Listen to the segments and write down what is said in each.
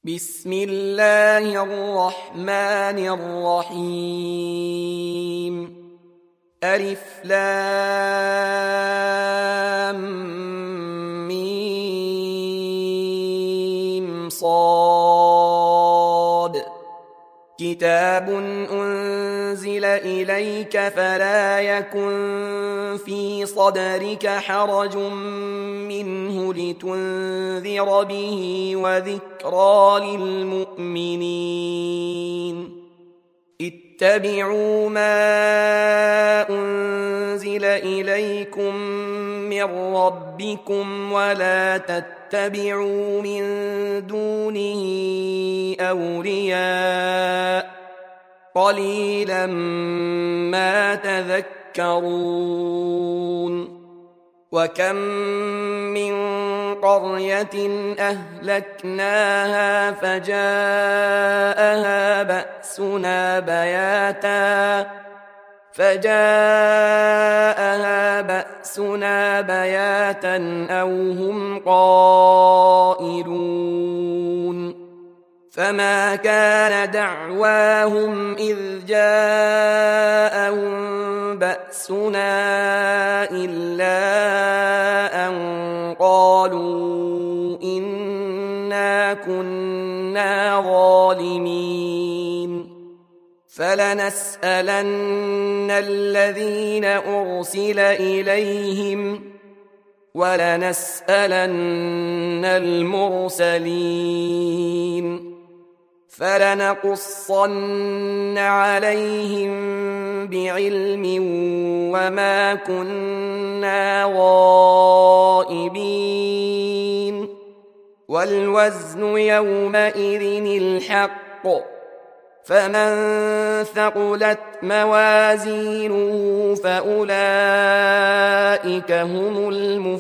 بسم الله الرحمن الرحيم. ألف لام ميم صاد. كتاب أنزل إليك فلا يكن في صدرك حرج منه لتنذر به وذكرى للمؤمنين. اتبعوا ما أنزل إليكم من ربكم ولا تتبعوا من دونه أولياء قليلا ما تذكرون. وكم من قرية أهلكناها فجاءها بأسنا بياتا أو هم قائلون. فما كان دعواهم إذ جاءهم بأسنا إلا أن قالوا إنا كنا ظالمين. فلنسألن الذين أرسل إليهم ولنسألن المرسلين. فلنقصن عليهم بعلم وما كنا غائبين. والوزن يومئذ الحق. فمن ثقلت موازينه فأولئك هم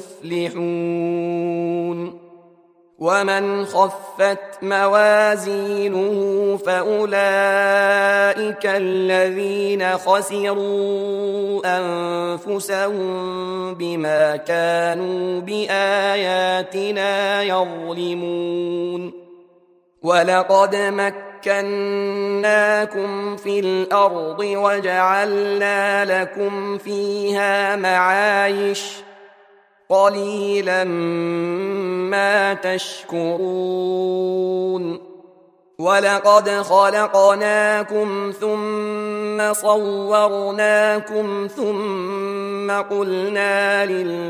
المفلحون. ومن خفت موازينه فأولئك الذين خسروا أنفسهم بما كانوا بآياتنا يظلمون. ولقد مكناكم في الأرض وجعلنا لكم فيها معايش قليلا ما تشكرون. ولقد خلقناكم ثم صورناكم ثم قلنا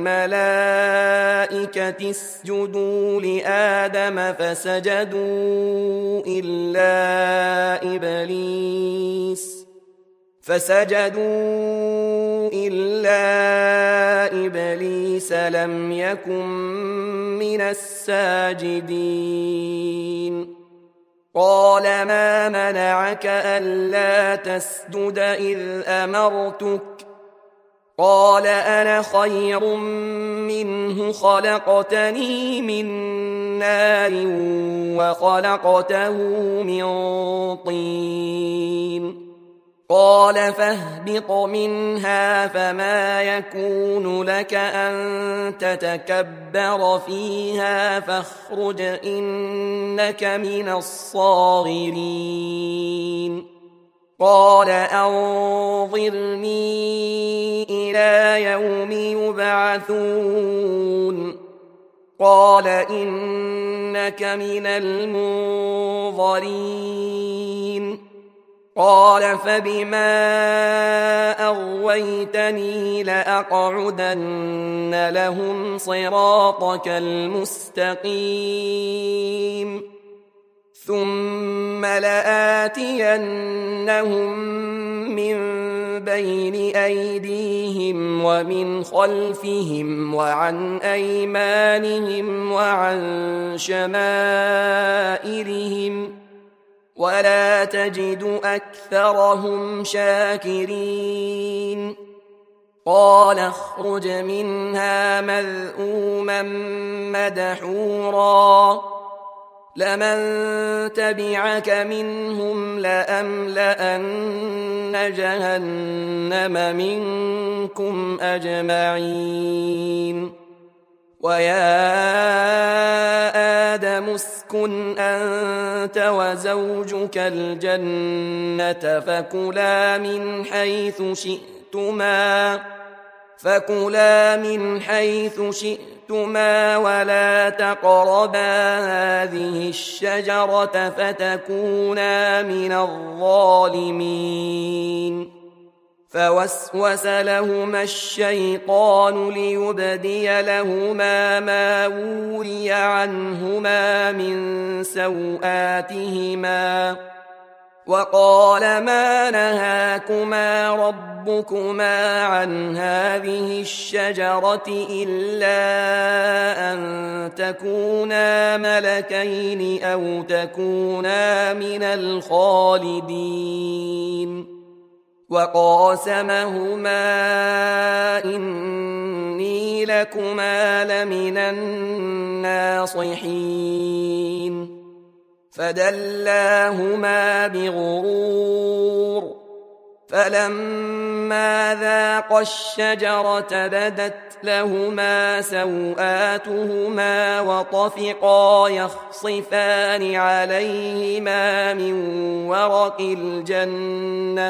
للملائكة اسجدوا لآدم فسجدوا إلا إبليس لم يكن من الساجدين. قال ما منعك ألا تسجد إذ أمرتك؟ قال أنا خير منه خلقتني من نار وخلقته من طين. قال فاهبط منها فما يكون لك أن تتكبر فيها فاخرج إنك من الصاغرين. قال أنظرني إلى يوم يبعثون. قال إنك من المنظرين. قال فبما أغويتني لأقعدن لهم صراطك المستقيم ثم لآتينهم من بين أيديهم ومن خلفهم وعن أيمانهم وعن شمائلهم ولا تجد أكثرهم شاكرين. قال اخرج منها مذءوما مدحورا لمن تبعك منهم لأملأن جهنم منكم أجمعين. ويا آدم اسكن أنت وزوجك الجنة فكلا من حيث شئتما ولا تقربا هذه الشجرة فتكونا من الظالمين. فوسوس لهما الشيطان ليبدي لهما ما وري عنهما من سوآتهما وقال ما نهاكما ربكما عن هذه الشجرة إلا أن تكونا ملكين أو تكونا من الخالدين. وقاسمهما إني لكما لمن الناصحين. فدلاهما بغرور فلما ذاقا الشجرة بدت لهما سوآتهما وطفقا يخصفان عليهما من ورق الجنة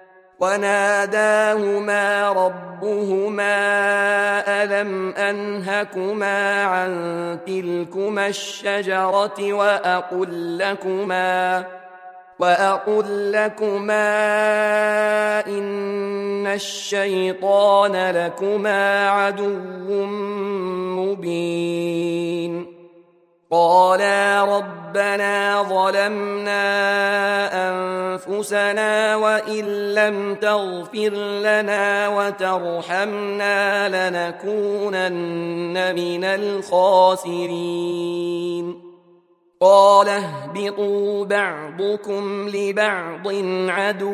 وناداهما ربهما ألم أنهكما عن تلكما الشجرة وأقل لكما إن الشيطان لكما عدو مبين. قالا ربنا ظلمنا أنفسنا وإن لم تغفر لنا وترحمنا لنكونن من الخاسرين. قال اهبطوا بعضكم لبعض عدو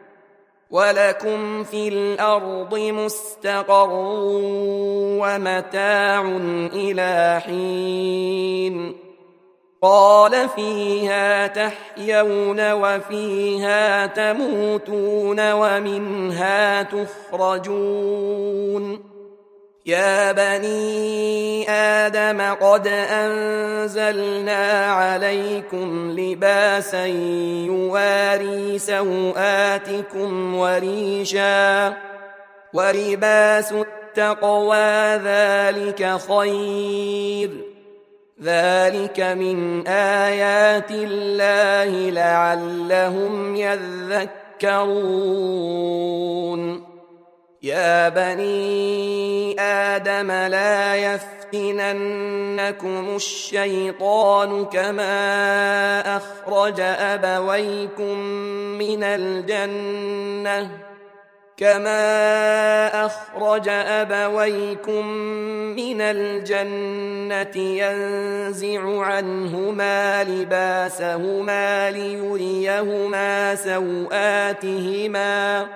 ولكم في الأرض مستقر ومتاع إلى حين. قال فيها تحيون وفيها تموتون ومنها تخرجون. يا بني آدم قد أنزلنا عليكم لباسا يواري سوآتكم وريشا ولباس التقوى ذلك خير. ذلك من آيات الله لعلهم يذكرون. يا بني آدم لا يفتننكم الشيطان كما أخرج أبويكم من الجنة ينزع عنهما لباسهما ليريهما سوآتهما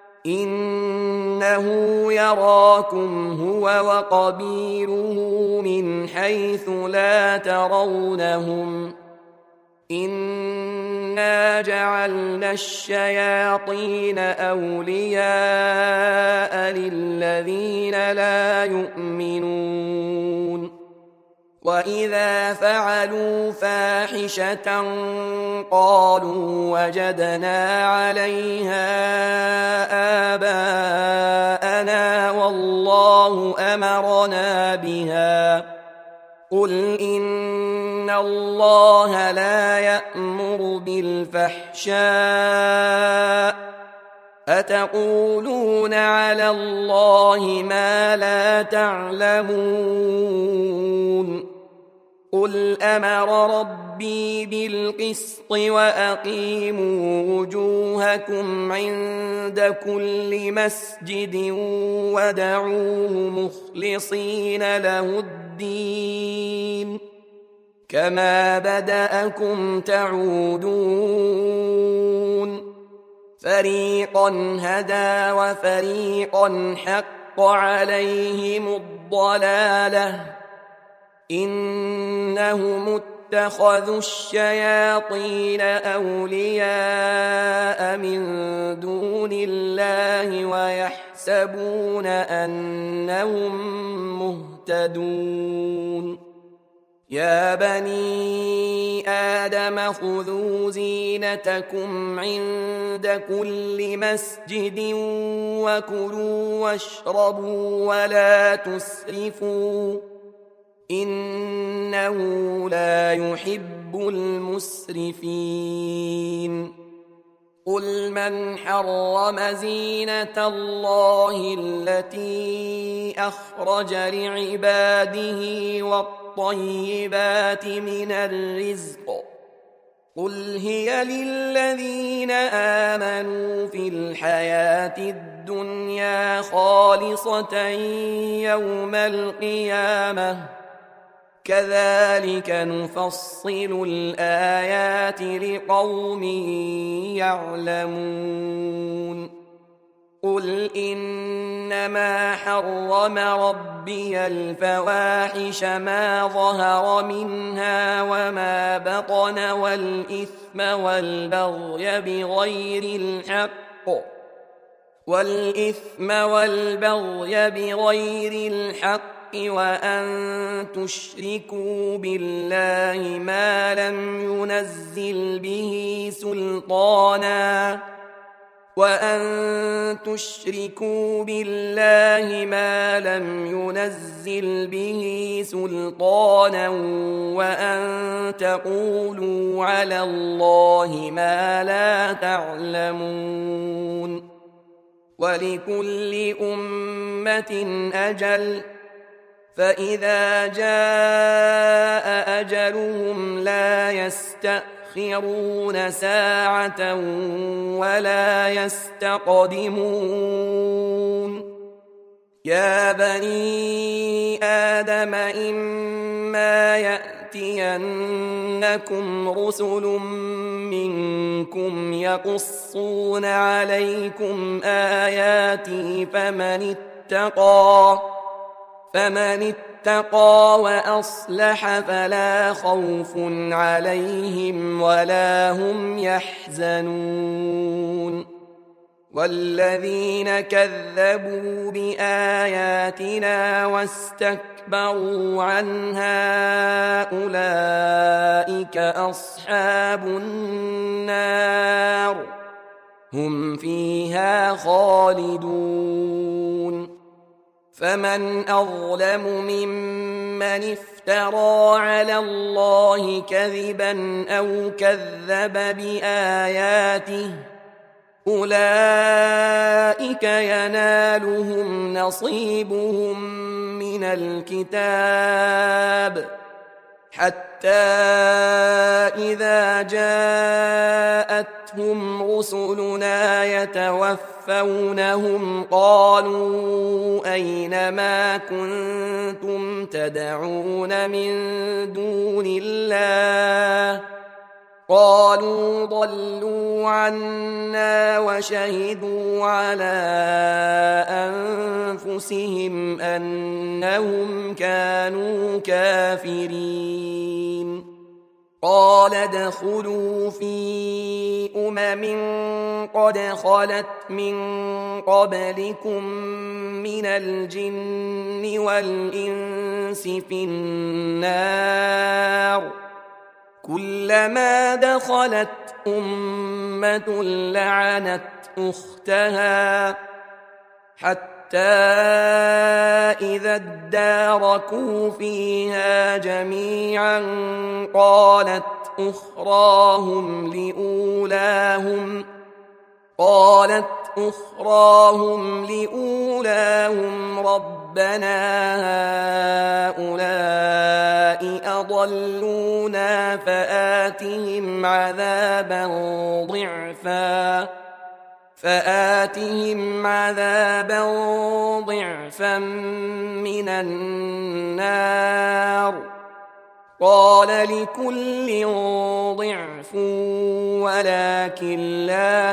إنه يراكم هو وقبيله من حيث لا ترونهم إنا جعلنا الشياطين أولياء للذين لا يؤمنون. وإذا فعلوا فاحشة قالوا وجدنا عليها آباءنا والله أمرنا بها. قل إن الله لا يأمر بالفحشاء أتقولون على الله ما لا تعلمون. قل أمر ربي بالقسط وأقيموا وجوهكم عند كل مسجد ودعوه مخلصين له الدين كما بدأكم تعودون. فريقا هدى وفريقا حق عليهم الضلالة إنهم اتخذوا الشياطين أولياء من دون الله ويحسبون أنهم مهتدون. يا بني آدم خذوا زينتكم عند كل مسجد وكلوا واشربوا ولا تسرفوا إنه لا يحب المسرفين قل من حرم زينة الله التي أخرج لعباده والطيبات من الرزق قل هي للذين آمنوا في الحياة الدنيا خالصة يوم القيامة كذلك نفصل الآيات لقوم يعلمون قل إنما حرم ربي الفواحش ما ظهر منها وما بطن والإثم والبغي بغير الحق وأن تشركوا بالله ما لم ينزل به سلطانا وأن تقولوا على الله ما لا تعلمون ولكل أمة أجل فإذا جاء أجلهم لا يستأخرون ساعة ولا يستقدمون يا بني آدم إما يأتينكم رسل منكم يقصون عليكم آياتي فمن اتقى وأصلح فلا خوف عليهم ولا هم يحزنون والذين كذبوا بآياتنا واستكبروا عنها أولئك أصحاب النار هم فيها خالدون فمن أظلم ممن افترى على الله كذبا أو كذب بآياته أولئك ينالهم نصيبهم من الكتاب حتى إذا جاءتهم رسلنا يتوفونهم قالوا أين ما كنتم تدعون من دون الله قالوا ضلوا عنا وشهدوا على أنفسهم أنهم كانوا كافرين قال ادخلوا في قد خلت من قبلكم من الجن والإنس في النار كلما دخلت أمة لعنت أختها حتى إذا اداركوا فيها جميعا قالت أخراهم لأولاهم ربنا هؤلاء أضلونا فآتهم عذابا ضعفا من النار قال لكل ضعف ولكن لا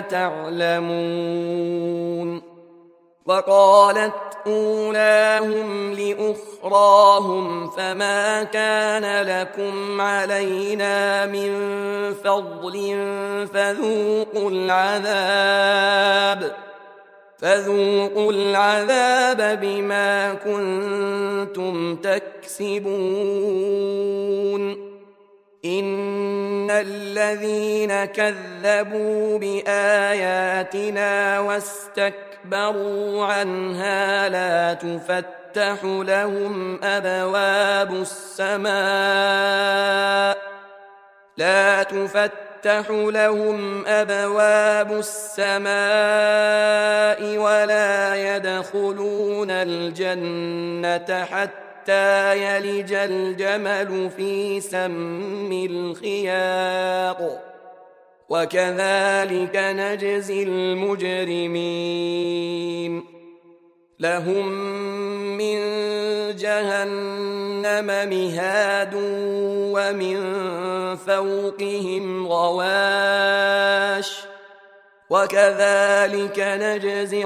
تعلمون وقالت أولاهم لأخراهم فما كان لكم علينا من فذوقوا العذاب بما كنتم تكسبون إن الذين كذبوا بآياتنا واستكبروا عنها لا تفتح لهم أبواب السماء ولا يدخلون الجنة حتى يلج الجمل في سم الخياط وكذلك نجزي المجرمين لهم من جهنم مهاد ومن فوقهم غواش وكذلك نجزي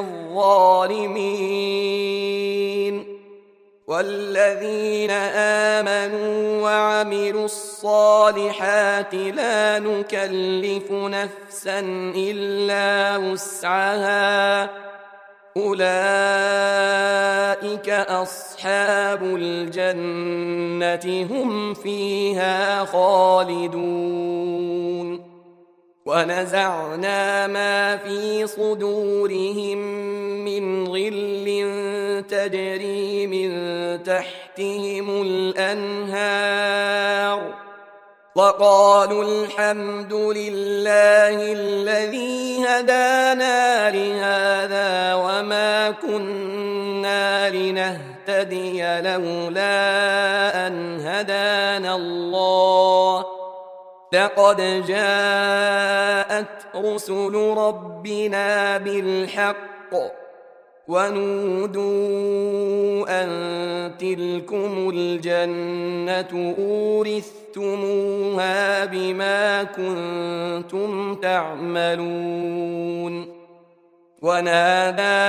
الظالمين والذين آمنوا وعملوا الصالحات لا نكلف نفسا إلا وسعها أولئك أصحاب الجنة هم فيها خالدون ونزعنا ما في صدورهم من غل تجري من تحتهم الأنهار وقالوا الحمد لله الذي هدانا لهذا وما كنا لنهتدي لولا أن هدانا الله لقد جاءت رسل ربنا بالحق ونودوا أن تلكم الجنة أورثتموها بما كنتم تعملون ونادى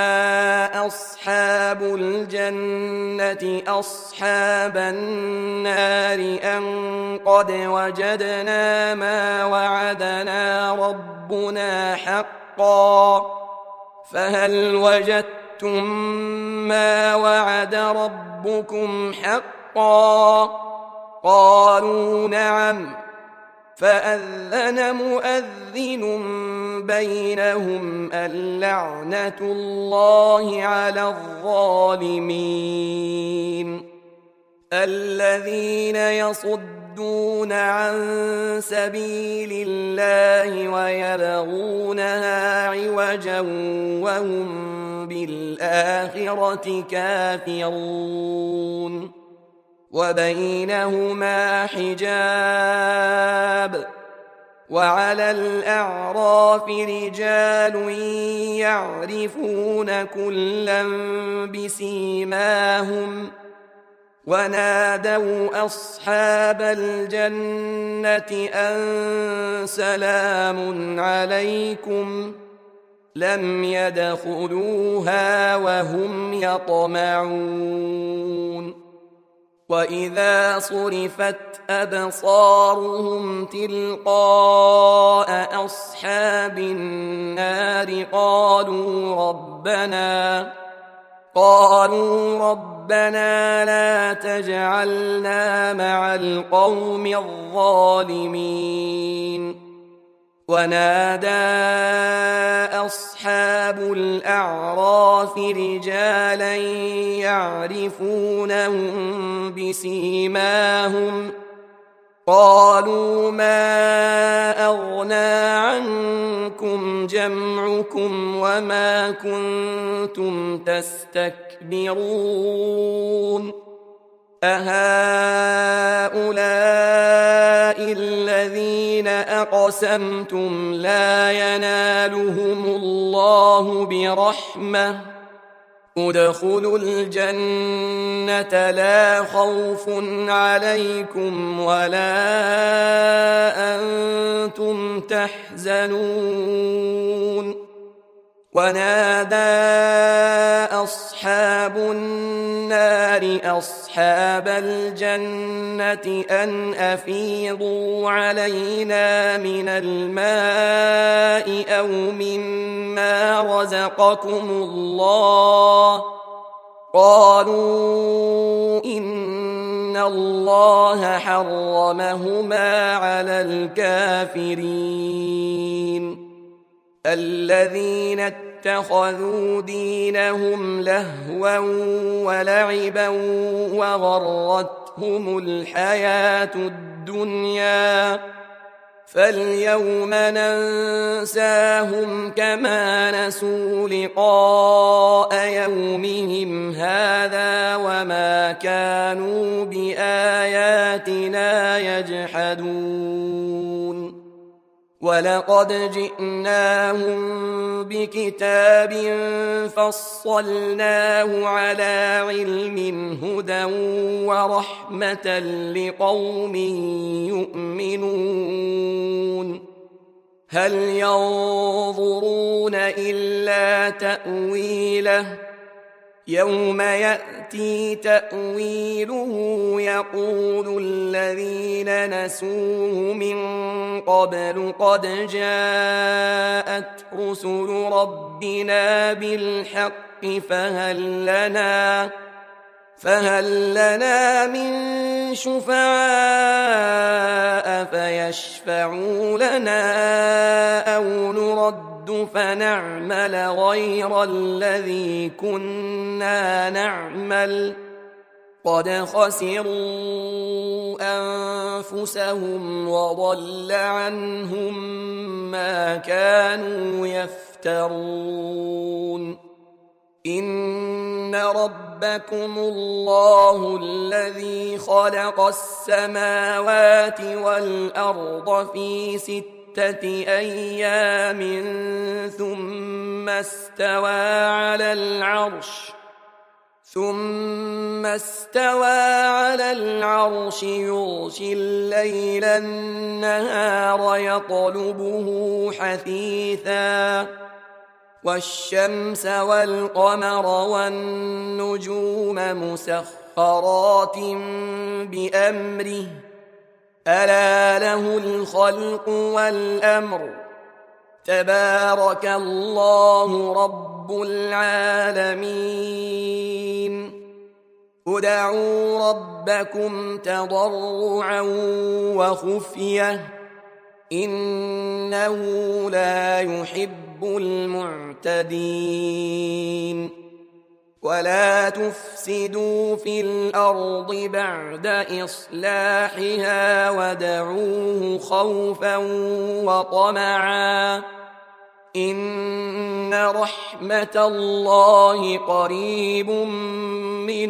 أصحاب الجنة أصحاب النار أن قد وجدنا ما وعدنا ربنا حقا فهل وجدتم ما وعد ربكم حقا قالوا نعم فأذن مؤذن بينهم اللعنة الله على الظالمين الذين يصدون عن سبيل الله ويبغونها عوجا وهم بالآخرة كافرون وبينهما حجاب وعلى الأعراف رجال يعرفون كلا بسيماهم ونادوا أصحاب الجنة أن سلام عليكم لم يدخلوها وهم يطمعون وإذا صرفت أبصارهم تلقاء أصحاب النار قالوا ربنا لا تجعلنا مع القوم الظالمين ونادى أصحاب الأعراف رجالا يعرفونهم بسيماهم قالوا ما أغنى عنكم جمعكم وما كنتم تستكبرون أهؤلاء الذين أقسمتم لا ينالهم الله برحمة ادخلوا الجنة لا خوف عليكم ولا أنتم تحزنون ونادى أصحاب النار أصحاب الجنة أن أفيضوا علينا من الماء أو مما رزقكم الله قالوا إن الله حرمهما على الكافرين الذين اتخذوا دينهم لهوا ولعبا وغرتهم الحياة الدنيا فاليوم ننساهم كما نسوا لقاء يومهم هذا وما كانوا بآياتنا يجحدون ولقد جئناهم بكتاب فصلناه على علم هدى ورحمة لقوم يؤمنون هل ينظرون إلا تأويله يوم يأتي تأويله يقول الذين نسوه من قبل قد جاءت رسل ربنا بالحق فهل لنا من شفعاء فيشفعوا لنا أو نرد فنعمل غير الذي كنا نعمل قد خسروا أنفسهم وضل عنهم ما كانوا يفترون إن ربكم الله الذي خلق السماوات والأرض في 6 أيام ثم استوى على العرش يغشي الليل النهار يطلبه حثيثا والشمس والقمر والنجوم مسخرات بأمره ألا له الخلق والأمر تبارك الله رب العالمين ادعوا ربكم تضرعا وخفية إنه لا يحب المعتدين ولا تفسدوا في الأرض بعد إصلاحها ودعوه خوفا وطمعا إن رحمة الله قريب من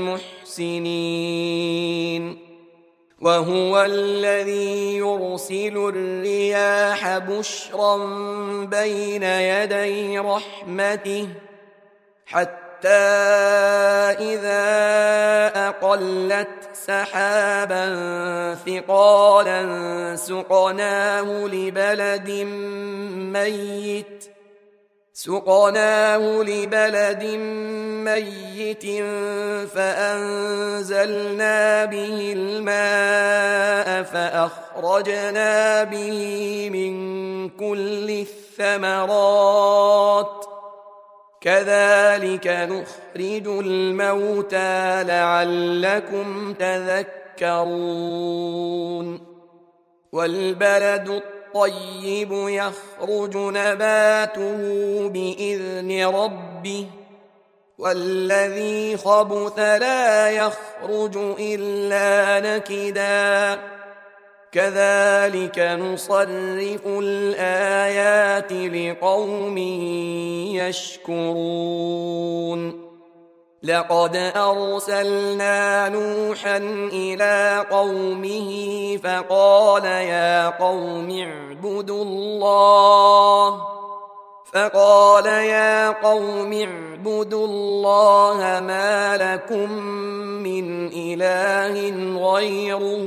المحسنين وهو الذي يرسل الرياح بشرا بين يدي رحمته حتى إذا أقلت سحابا ثقالا سقناه لبلد ميت فأنزلنا به الماء فأخرجنا به من كل الثمرات كذلك نخرج الموتى لعلكم تذكرون والبلد الطيب يخرج نباته بإذن ربه والذي خبث لا يخرج إلا نكدا كذلك نصرف الآيات لقوم يشكرون لقد أرسلنا نوحا إلى قومه فقال يا قوم اعبدوا الله ما لكم من إله غيره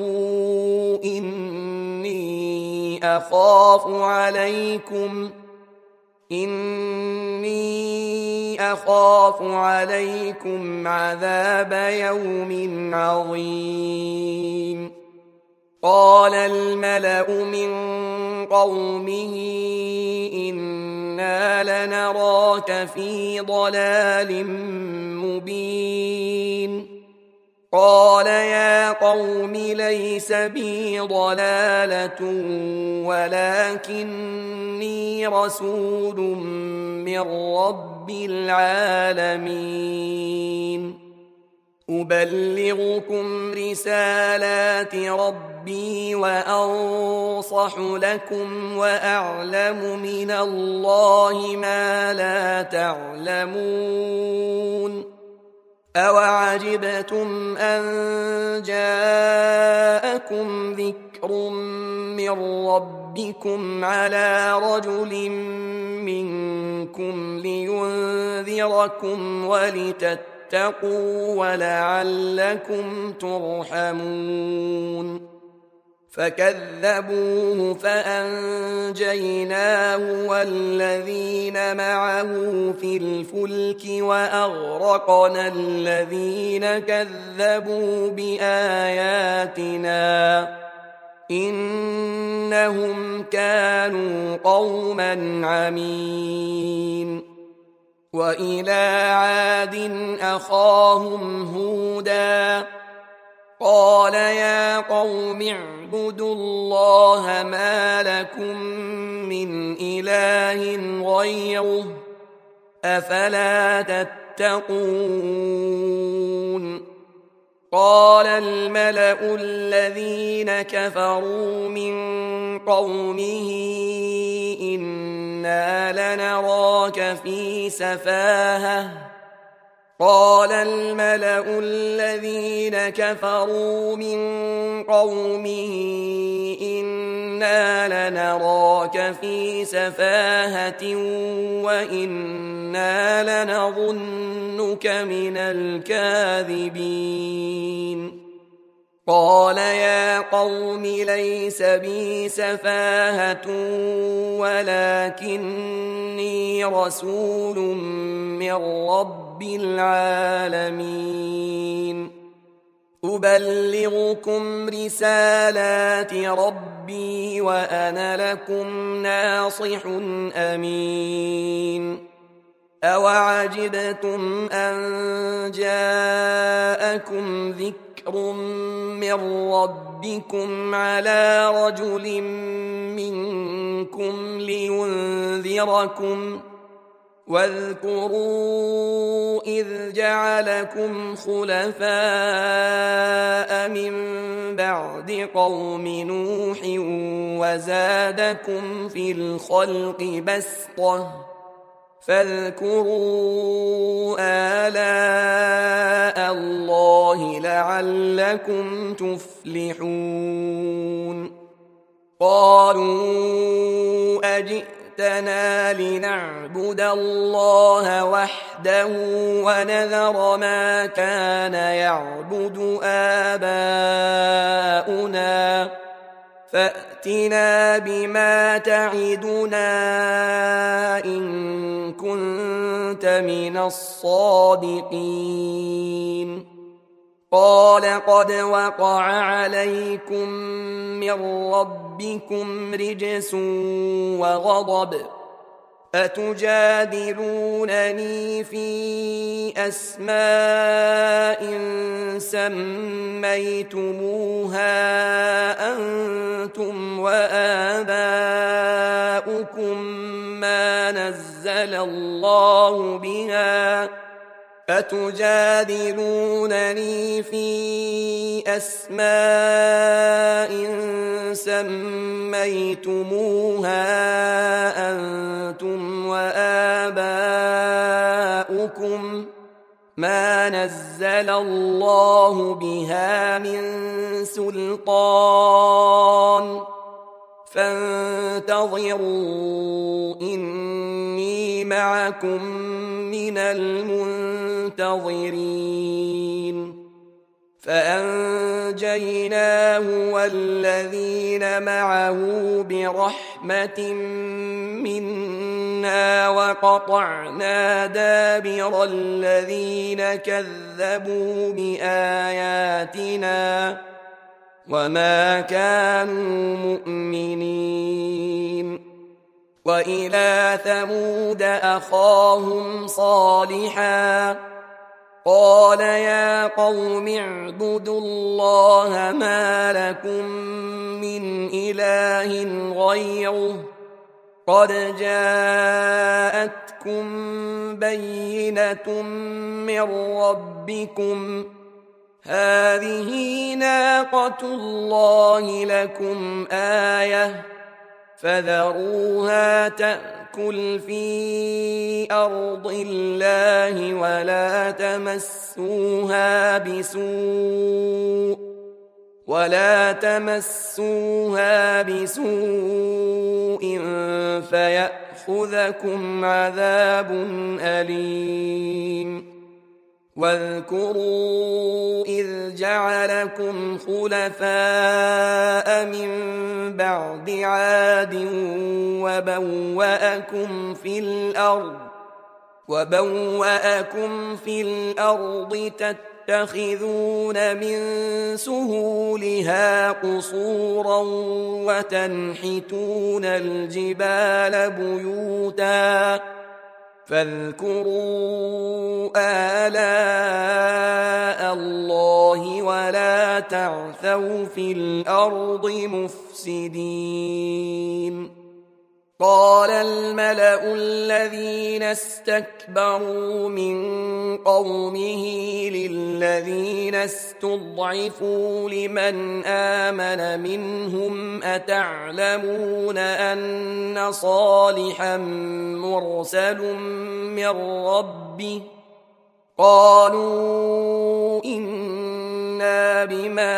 إني أخاف عليكم عذاب يوم عظيم. قال الملأ من قومه إنا لنراك في ضلال مبين. قال يا قوم ليس بي ضلالة ولكني رسول من رب العالمين. أبلغكم رسالات ربي وأنصح لكم وأعلم من الله ما لا تعلمون. أوعجبتم أن جاءكم ذكر من ربكم على رجل منكم لينذركم ولتتقوا ولعلكم ترحمون. فكذبوه فأنجيناه والذين معه في الفلك وأغرقنا الذين كذبوا بآياتنا إنهم كانوا قوما عمين. وإلى عاد أخاهم هودا قال يا قوم اعبدوا الله ما لكم من إله غيره أفلا تتقون. قال الملأ الذين كفروا من قومه إنا لنراك في سفاهة. قال الملأ الذين كفروا من قومه إنا لنراك في سفاهة وإنا لنظنك من الكاذبين. قال يا قوم ليس بي سفاهة ولكني رسول من رب العالمين. أبلغكم رسالات ربي وأنا لكم ناصح أمين. أوعجبتم أن جاءكم ذكر من ربكم على رجل منكم لينذركم واذكروا إذ جعلكم خلفاء من بعد قوم نوح وزادكم في الخلق بسطة فاذكروا آلاء الله لعلكم تفلحون. قالوا أجئتنا لنعبد الله وحده ونذر ما كان يعبد آباؤنا فأتنا بما تعدنا إن كنت من الصادقين. قال قد وقع عليكم من ربكم رجس وغضب أتجادلونني في أسماء سميتموها أنتم وآباؤكم ما نزل الله بها أتجادلونني في أسماء سميتموها أنتم وآباؤكم ما نزل الله بها من سلطان فانتظروا إني معكم من المنتظرين. فأنجيناه والذين معه برحمة منا وقطعنا دابر الذين كذبوا بآياتنا وما كانوا مؤمنين. وإلى ثمود أخاهم صالحا قال يا قوم اعبدوا الله ما لكم من إله غيره قد جاءتكم بينة من ربكم هذه ناقة الله لكم آية فذروها تأكل في أرض الله ولا تمسوها بسوء فيأخذكم عذاب أليم. واذكروا إذ جعلكم خلفاء من بعد عاد وبوأكم في الأرض تتخذون من سهولها قصورا وتنحتون الجبال بيوتا فاذكروا آلاء الله ولا تعثوا في الأرض مفسدين. قال الملأ الذين استكبروا من قومه للذين استضعفوا لمن آمن منهم أتعلمون أن صالحا مرسل من ربه قالوا إنا بما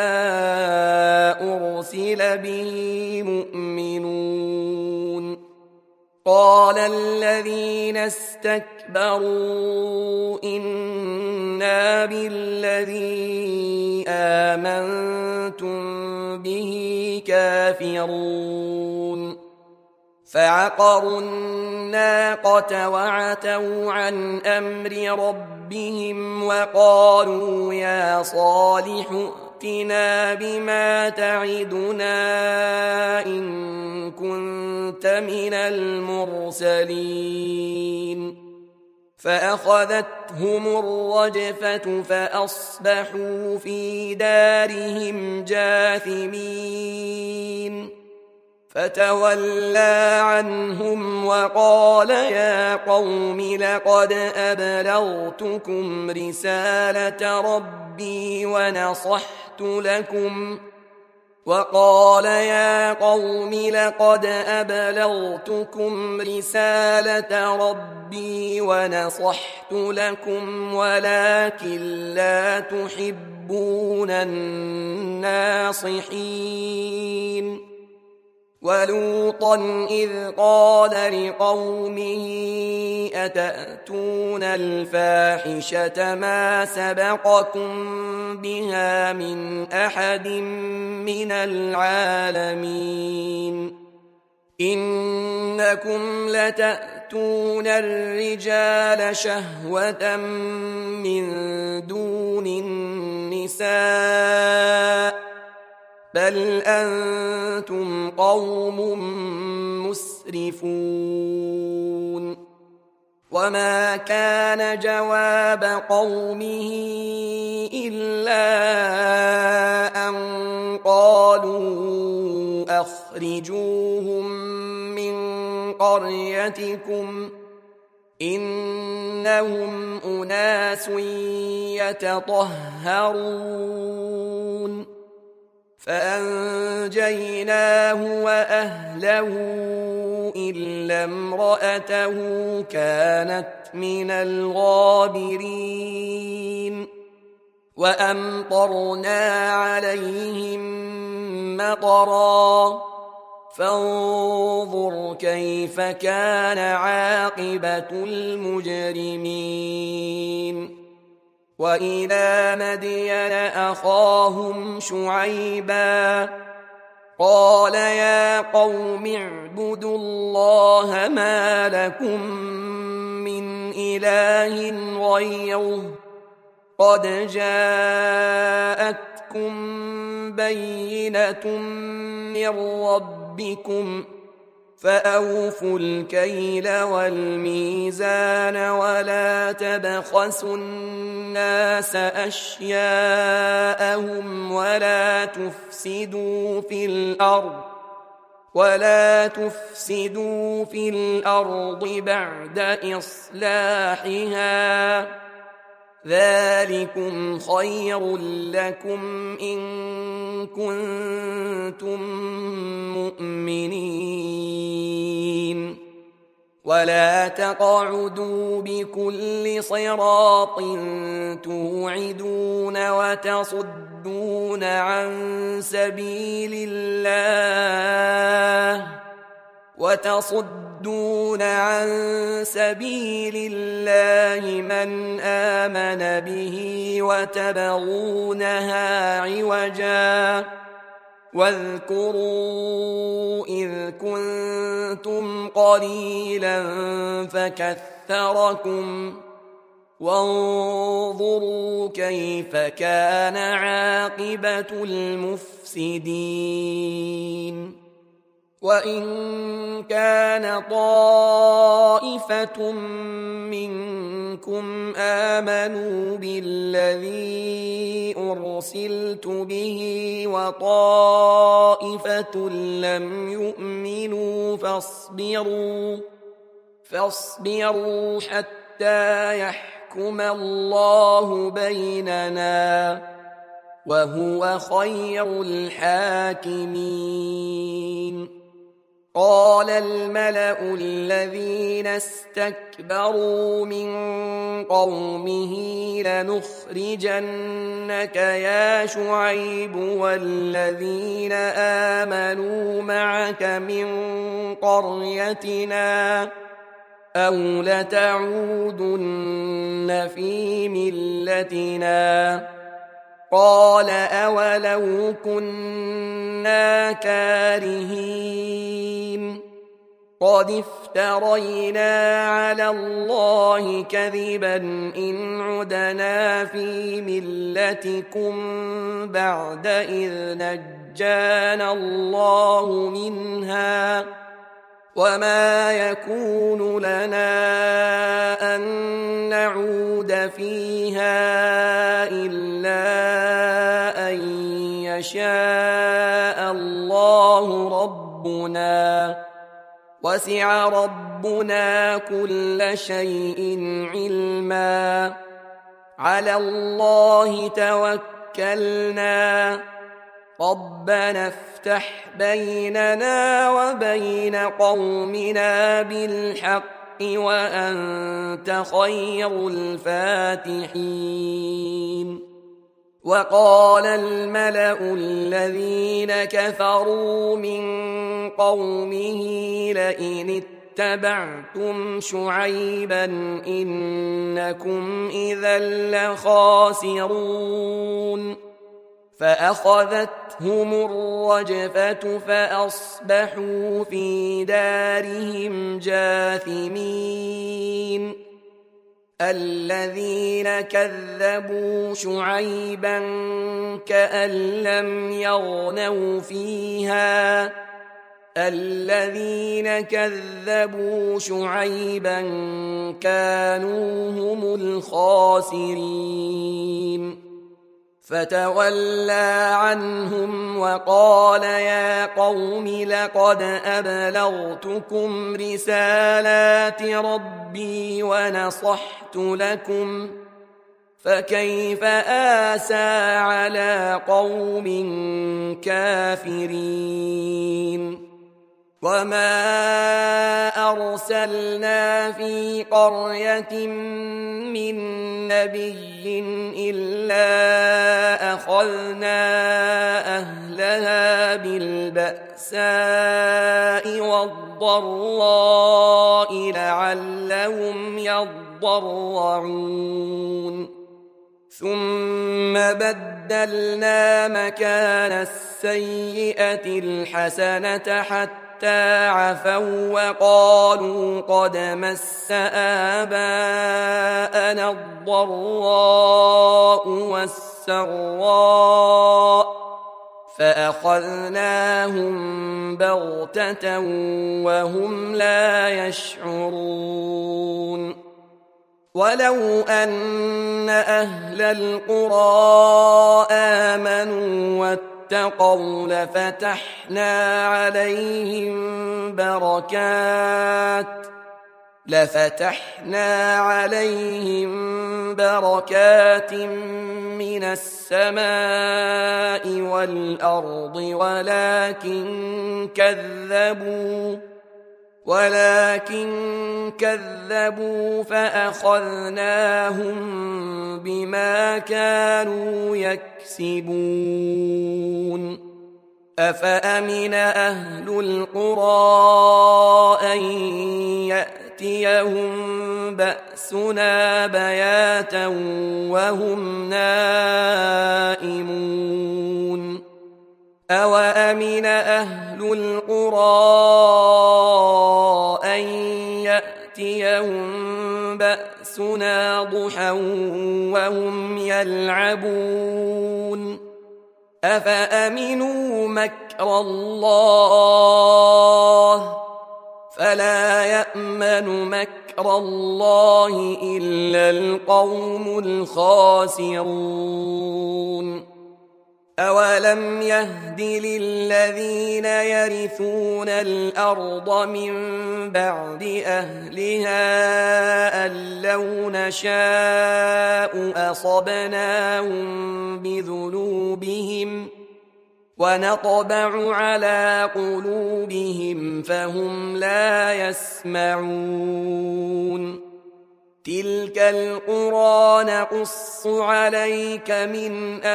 أرسل به مؤمنون. قال الذين استكبروا إنا بالذي آمنتم به كافرون. فعقروا الناقة وعتوا عن أمر ربهم وقالوا يا صالح ائتنا بما تعدنا إن كنت من المرسلين. فأخذتهم الرجفة فأصبحوا في دارهم جاثمين. فتولى عنهم وقال يا قوم لقد أبلغتكم رسالة ربي ونصحت لكم ولكن لا تحبون الناصحين. ولوطا إذ قال لقومه أتأتون الفاحشة ما سبقكم بها من أحد من العالمين إنكم لتأتون الرجال شهوة من دون النساء بل أنتم قوم مسرفون. وما كان جواب قومه إلا أن قالوا أخرجوهم من قريتكم إنهم أناس يتطهرون. فأنجيناه وأهله إلا امرأته كانت من الغابرين. وأمطرنا عليهم مطرا فانظر كيف كان عاقبة المجرمين. وإلى مدين أخاهم شعيبا قال يا قوم اعبدوا الله ما لكم من إله غيره قد جاءتكم بينة من ربكم فأوفوا الكيل والميزان ولا تبخسوا الناس أشياءهم ولا تفسدوا في الأرض بعد إصلاحها ذلكم خير لكم إن كنتم مؤمنين ولا تقعدوا بكل صراط توعدون وتصدون عن سبيل الله من آمن به وتبغونها عوجا واذكروا إذ كنتم قليلا فكثركم وانظروا كيف كان عاقبة المفسدين وإن كان طائفة منكم آمنوا بالذي أرسلت به وطائفة لم يؤمنوا فاصبروا حتى يحكم الله بيننا وهو خير الحاكمين قال الملأ الذين استكبروا من قومه لنخرجنك يا شعيب والذين آمنوا معك من قريتنا أو لتعودن في ملتنا قال أولو كنا كارهين قد افترينا على الله كذبا إن عدنا في ملتكم بعد إذ نجانا الله منها وما يكون لنا أن نعود فيها إلا أن يشاء الله ربنا وسع ربنا كل شيء علما على الله توكلنا ربنا افتح بيننا وبين قومنا بالحق وأنت خير الفاتحين وقال الملأ الذين كفروا من قومه لئن اتبعتم شعيبا إنكم إذا لخاسرون فأخذتهم الرجفة فأصبحوا في دارهم جاثمين الذين كذبوا شعيبا كأن لم يغنوا فيها الذين كذبوا شعيبا كانوا هم الخاسرين فتولى عنهم وقال يا قوم لقد أبلغتكم رسالات ربي ونصحت لكم فكيف آسى على قوم كافرين وما أرسلنا في قرية من نبي إلا أخذنا أهلها بالبأساء والضراء لعلهم يضرعون ثم بدلنا مكان السيئة الحسنة حتى عفوا وقالوا قد مس آباءنا الضراء والسراء فأخذناهم بغتة وهم لا يشعرون ولو أن أهل القرى آمنوا واتقوا لفتحنا عليهم بركات من السماء والأرض ولكن كذبوا فأخذناهم بما كانوا يكسبون أفأمن أهل القرى أن يأتيهم بأسنا بياتا وهم نائمون أوأمن أهل القرى أن يأتيهم بأسنا ضحى وهم يلعبون أفأمنوا مكر الله فلا يأمن مكر الله إلا القوم الخاسرون أولم يهد للذين يرثون الأرض من بعد أهلها أن لو نشاء أصبناهم بذنوبهم ونطبع على قلوبهم فهم لا يسمعون تلك القرى نقص عليك من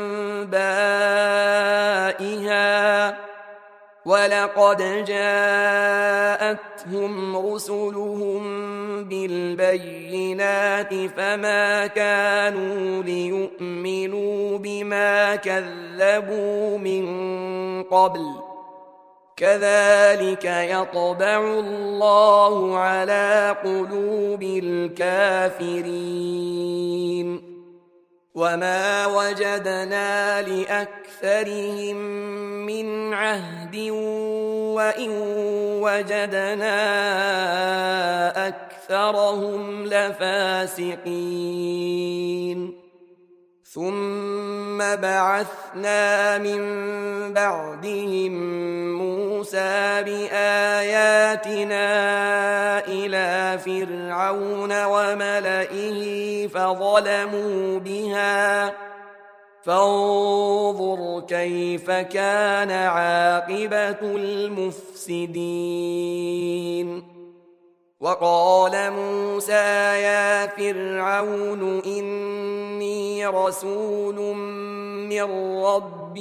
أنبائها ولقد جاءتهم رسلهم بالبينات فما كانوا ليؤمنوا بما كذبوا من قبل كذلك يطبع الله على قلوب الكافرين وما وجدنا لأكثرهم من عهد وإن وجدنا أكثرهم لفاسقين ثم بعثنا من بعدهم موسى بآياتنا إلى فرعون وملئه فظلموا بها فانظر كيف كان عاقبة المفسدين وقال موسى يا فرعون إني رسول من رب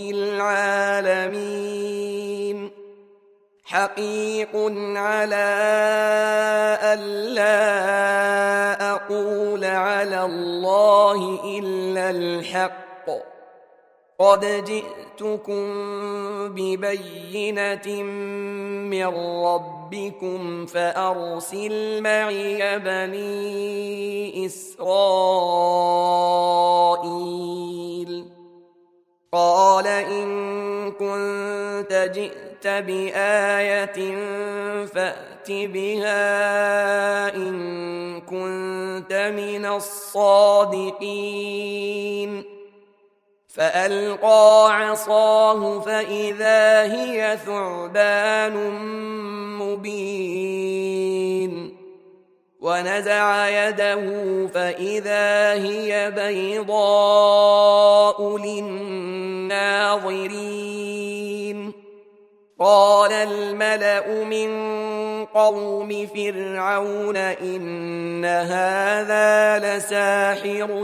العالمين حقيق على ألا أقول على الله إلا الحق قد جئتكم ببينة من ربكم فأرسل معي بني إسرائيل قال إن كنت جئت بآية فأت بها إن كنت من الصادقين فألقى عصاه فإذا هي ثعبان مبين ونزع يده فإذا هي بيضاء للناظرين قال الملأ من قوم فرعون إن هذا لساحر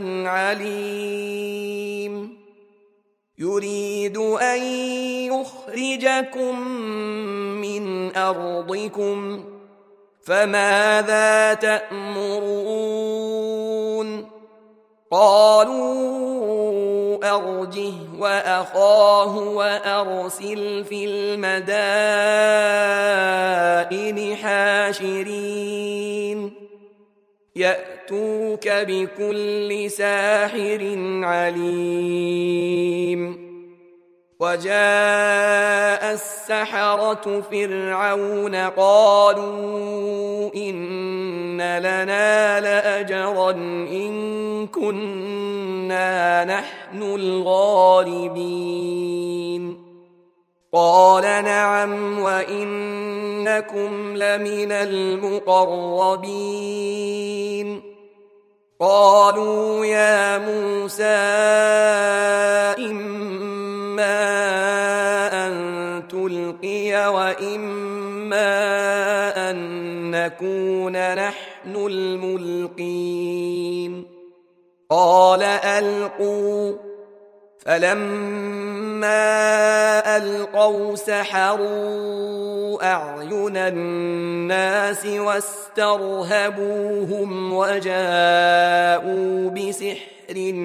عليم يريد أن يخرجكم من أرضكم فماذا تأمرون قالوا أرجه وأخاه وأرسل في المدائن حاشرين يأتوك بكل ساحر عليم. وجاء السحرة فرعون قالوا إن لنا لأجرا إن كنا نحن الغالبين. قال نعم وإنكم لمن المقربين. قالوا يا موسى إما أن تلقي وإما أن نكون نحن الملقين. قال ألقوا. فلما ألقوا سحروا أعين الناس واسترهبوهم وجاءوا بسحر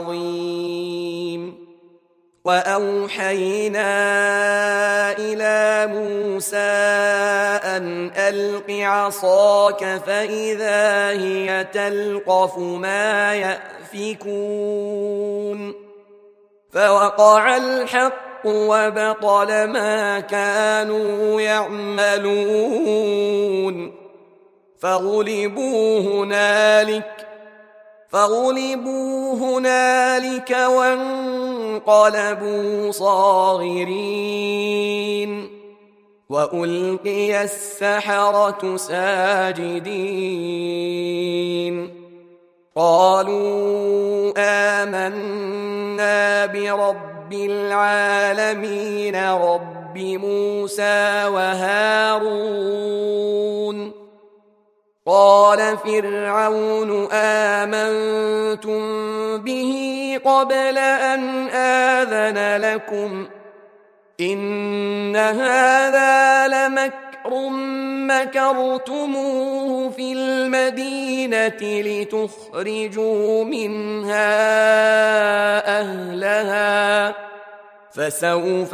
عظيم. وأوحينا إلى موسى أن ألق عصاك فإذا هي تلقف ما يأفكون. فوقع الحق وبطل ما كانوا يعملون. فغلبوا هنالك وانقلبوا صاغرين. وألقي السحرة ساجدين. قالوا آمنا برب العالمين رب موسى وهارون. قال فرعون آمنتم به قبل أن آذن لكم إن هذا لمكر مكرتموه في المدينة لتخرجوا منها أهلها فسوف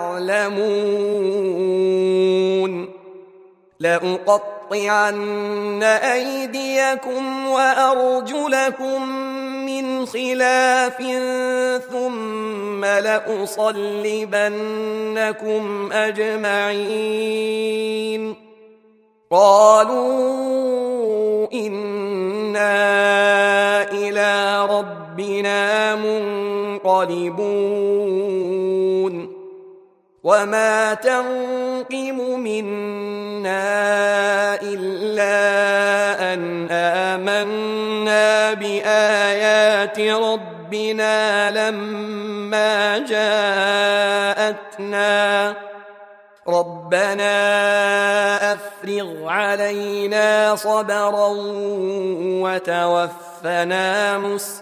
تعلمون. لأقطعن أيديكم وأرجلكم من خلاف ثم لأصلبنكم أجمعين. قالوا إنا إلى ربنا منقلبون. وما تنقم منا إلا أن آمنا بآيات ربنا لما جاءتنا. ربنا أفرغ علينا صبرا وتوفنا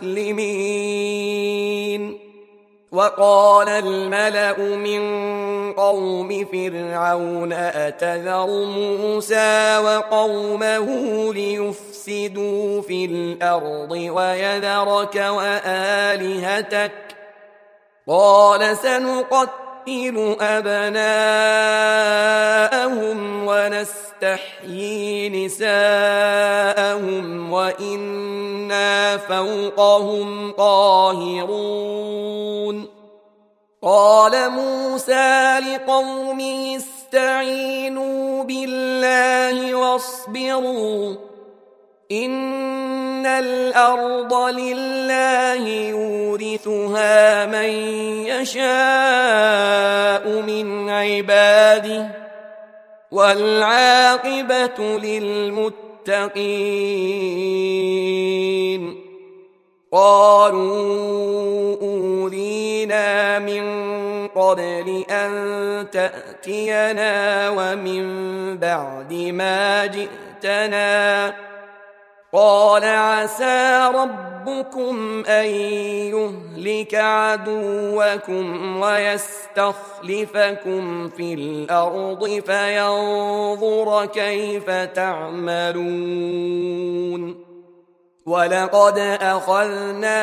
مسلمين. وقال الملأ من قوم فرعون أتذر موسى وقومه ليفسدوا في الأرض ويذرك وآلهتك قال سنقتل أبناءهم ونستحيي نساءهم وإنا فوقهم قاهرون. قال موسى لقومه استعينوا بالله واصبروا إن الأرض لله يورثها من يشاء من عباده والعاقبة للمتقين. قالوا أوذينا من قبل أن تأتينا ومن بعد ما جئتنا. قال عسى ربكم أن يهلك عدوكم ويستخلفكم في الأرض فينظر كيف تعملون. ولقد أخذنا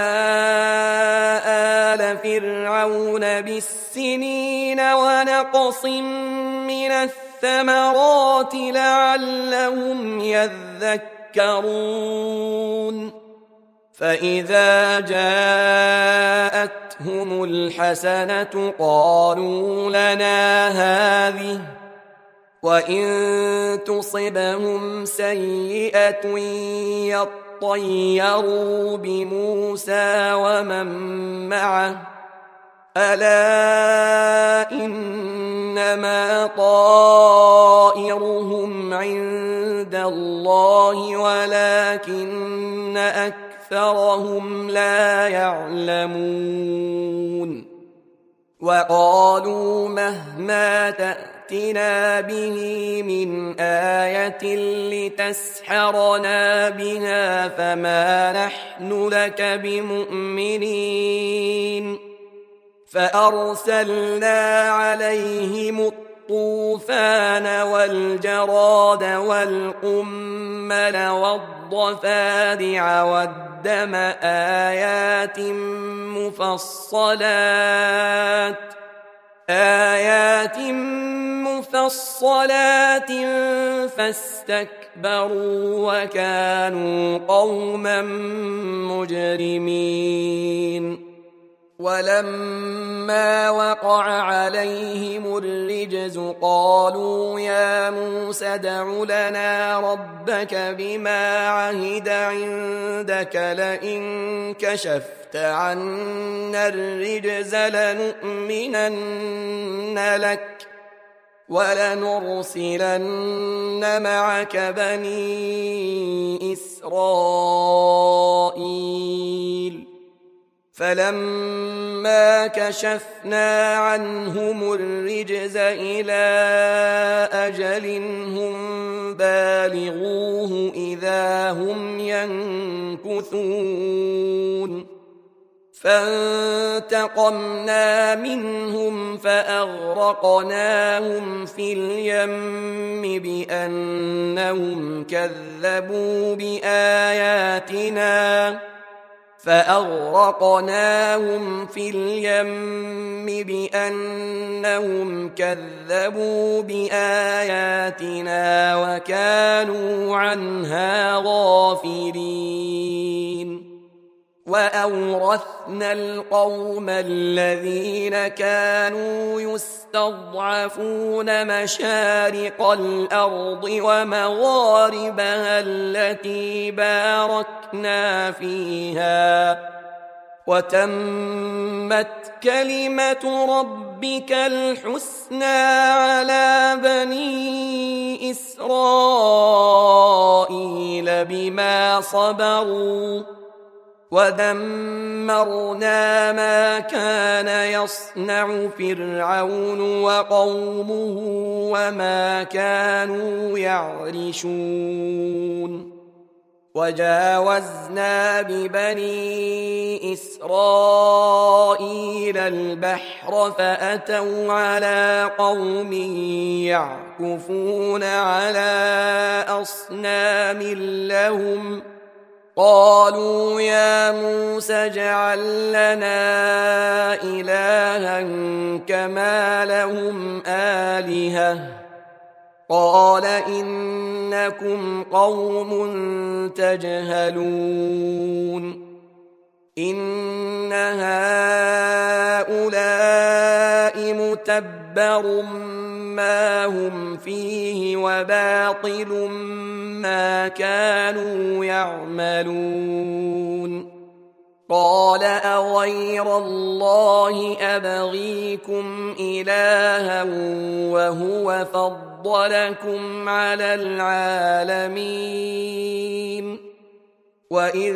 آل فرعون بالسنين ونقص من الثمرات لعلهم يذكرون فإذا جاءتهم الحسنة قالوا لنا هذه وإن تصبهم سيئة يطيروا بموسى ومن معه ألا إنما طائرهم عند الله ولكن أكثرهم لا يعلمون وقالوا مهما تأتنا به من آية لتسحرنا بها فما نحن لك بمؤمنين فأرسلنا عليهم الطوفان والجراد والقمل والضفادع والدم آيات مفصلات فاستكبروا وكانوا قوما مجرمين ولما وقع عليهم الرجز قالوا يا موسى ادع لنا ربك بما عهد عندك لئن كشفت عنا الرجز لنؤمنن لك ولنرسلن معك بني إسرائيل فلما كشفنا عنهم الرجز إلى أجل هم بالغوه إذا هم ينكثون فانتقمنا منهم فأغرقناهم في اليم بأنهم كذبوا بآياتنا وكانوا عنها غافلين وأورثنا القوم الذين كانوا يستضعفون مشارق الأرض ومغاربها التي باركنا فيها وتمت كلمة ربك الحسنى على بني إسرائيل بما صبروا ودمرنا ما كان يصنع فرعون وقومه وما كانوا يعرشون وجاوزنا ببني إسرائيل البحر فأتوا على قوم يعكفون على أصنام لهم قالوا يا موسى اجعل لنا إلها كما لهم آلهة قال إنكم قوم تجهلون إن هؤلاء متبر ما هم فيه وباطل ما كانوا يعملون قال أغير الله أبغيكم إلها وهو فضلكم على العالمين وإذ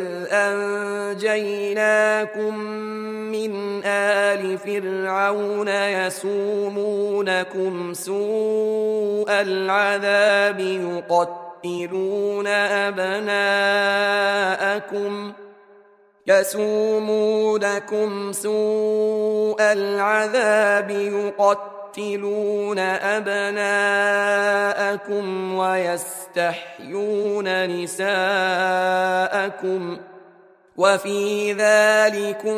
أنجيناكم من آل فرعون يسومونكم سوء العذاب يقتلون تقتلون أبناءكم ويستحيون نساءكم وفي ذلكم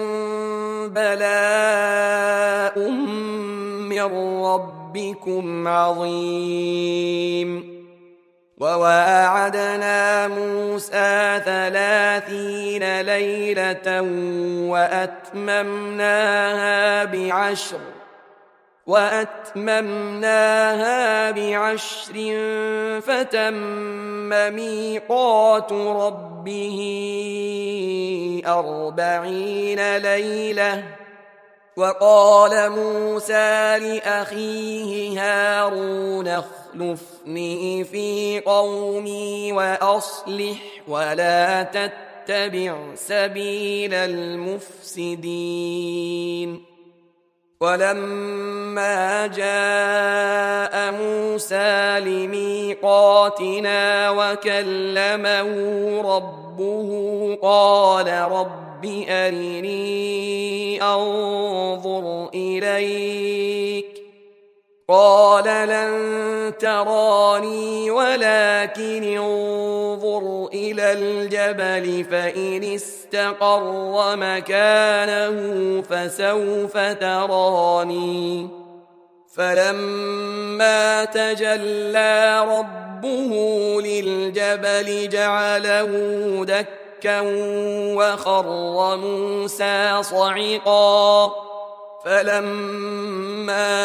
بلاء من ربكم عظيم. وواعدنا موسى 30 ليلة وأتممناها ب10 فتم ميقات ربه 40 ليلة. وقال موسى لأخيه هارون اخلفني في قومي وأصلح ولا تتبع سبيل المفسدين. ولما جاء موسى لميقاتنا وكلمه ربه قال رب أرني أنظر إليك قال لن تراني ولكن انظر إلى الجبل فإن استقر مكانه فسوف تراني. فلما تجلى ربه للجبل جعله دكا وخر موسى صعقا. فلما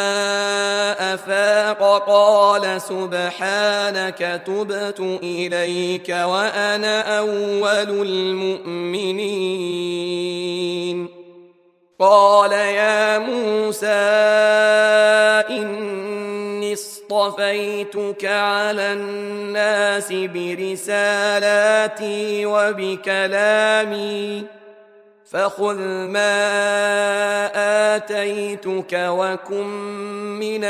أفاق قال سبحانك تبت إليك وأنا أول المؤمنين. قال يا موسى إني اصطفيتك على الناس برسالاتي وبكلامي فخذ ما آتيتك وكن من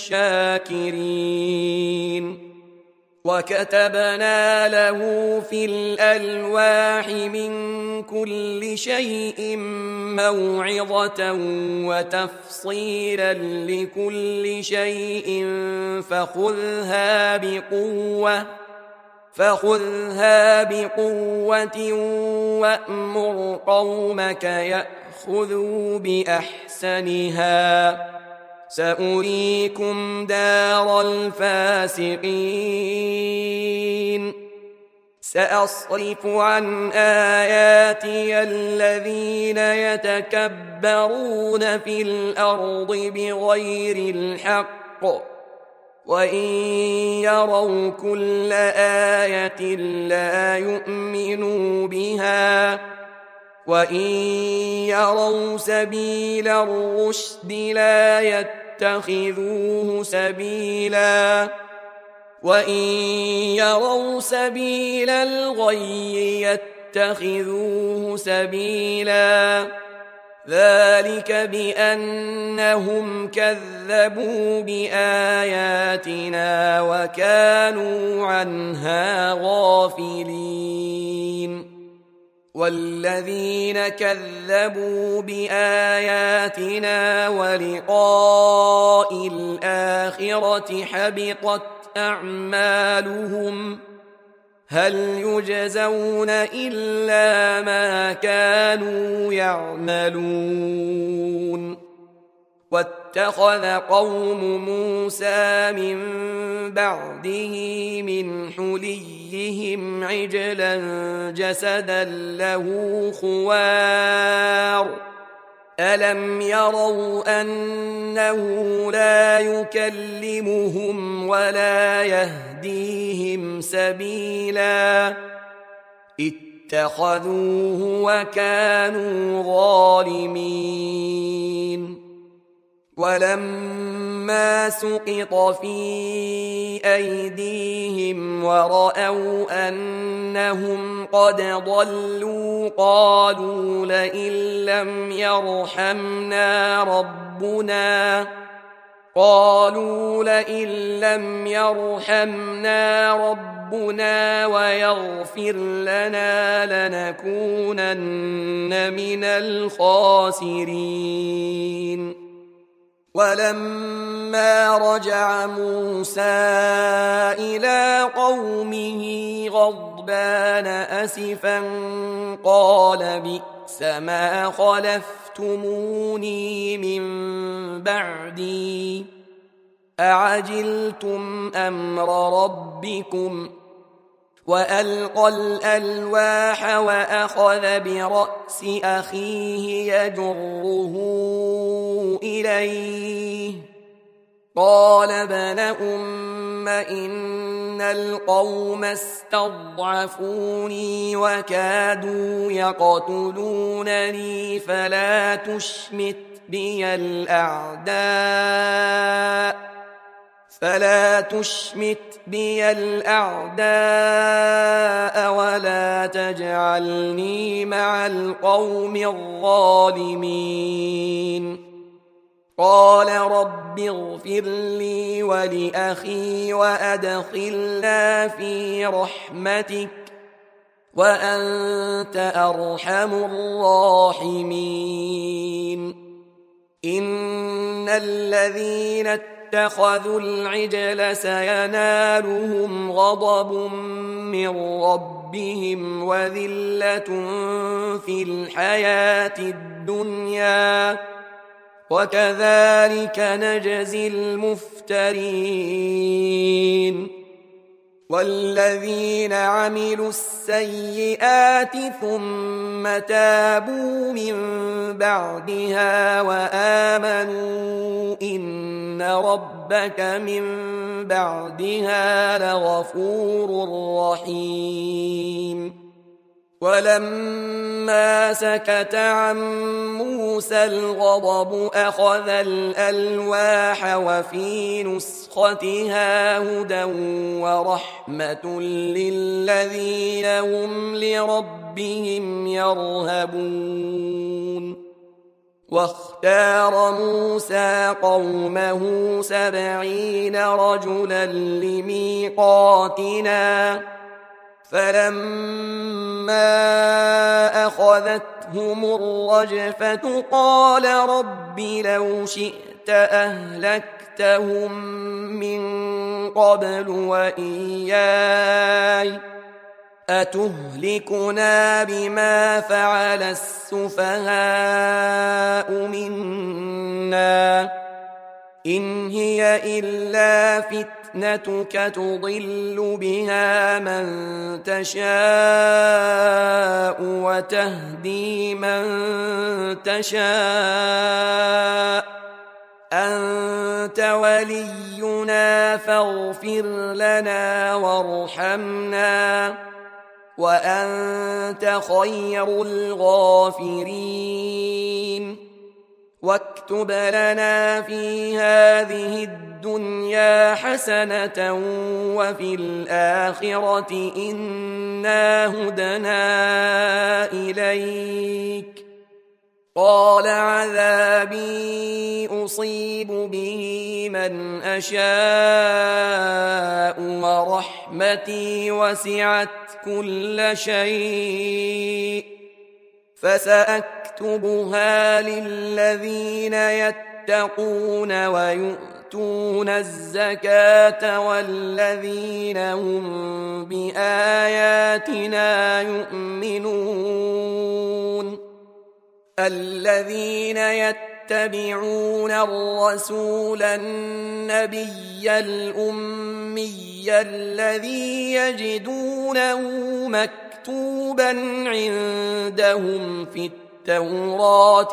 الشاكرين. وكتبنا له في الألواح من كل شيء موعظة وتفصيلا لكل شيء فخذها بقوة وأمر قومك يأخذوا بأحسنها سأريكم دار الفاسقين. سأصرف عن آياتي الذين يتكبرون في الأرض بغير الحق وإن يروا كل آية لا يؤمنوا بها وإن يروا سبيل الرشد لا يتخذوه سبيلا وإن يروا سبيل الغي يتخذوه سبيلا. ذلك بأنهم كذبوا بآياتنا وكانوا عنها غافلين. والذين كذبوا بآياتنا ولقاء الآخرة حبطت أعمالهم هل يجزون إلا ما كانوا يعملون. واتخذ قوم موسى من بعده من حليهم عجلا جسدا له خوار ألم يروا أنه لا يكلمهم ولا يهديهم سبيلا اتخذوه وكانوا ظالمين. ولما سقط في أيديهم ورأوا أنهم قد ضلوا قالوا لئن لم يرحمنا ربنا ويغفر لنا لنكونن من الخاسرين. ولما رجع موسى إلى قومه غضبان أسفا قال بئس ما خلفتموني من بعدي أعجلتم أمر ربكم وألقى الألواح وأخذ برأس أخيه يجره إليه قال ابن أم إن القوم استضعفوني وكادوا يقتلونني فلا تشمت بي الأعداء ولا تجعلني مع القوم الظالمين قال رب اغفر لي ولأخي وأدخلنا في رحمتك وأنت أرحم الراحمين إن الذين اتخذوا العجل سينالهم غضب من ربهم وذلة في الحياة الدنيا وكذلك نجزي المفترين والذين عملوا السيئات ثم تابوا من بعدها وآمنوا إن ربك من بعدها لغفور رحيم ولما سكت عن موسى الغضب أخذ الألواح وفي نسختها هدى ورحمة للذين هم لربهم يرهبون واختار موسى قومه 70 رجلا لميقاتنا فلما أخذتهم الرجفة قال رب لو شئت أهلكتهم من قبل وإياي أتهلكنا بما فعل السفهاء منا إن هي إلا فتنتك تضل بها من تشاء وتهدي من تشاء أنت ولينا فاغفر لنا وارحمنا وأنت خير الغافرين واكتب لنا في هذه الدنيا حسنة وفي الآخرة إنا هدنا إليك قال عذابي أصيب به من أشاء ورحمتي وسعت كل شيء فسأكتبها للذين يتقون ويؤتون الزكاة والذين هم بآياتنا يؤمنون الذين يتبعون الرسول النبي الأمي الذي يجدونه مكتوبا عندهم في التوراة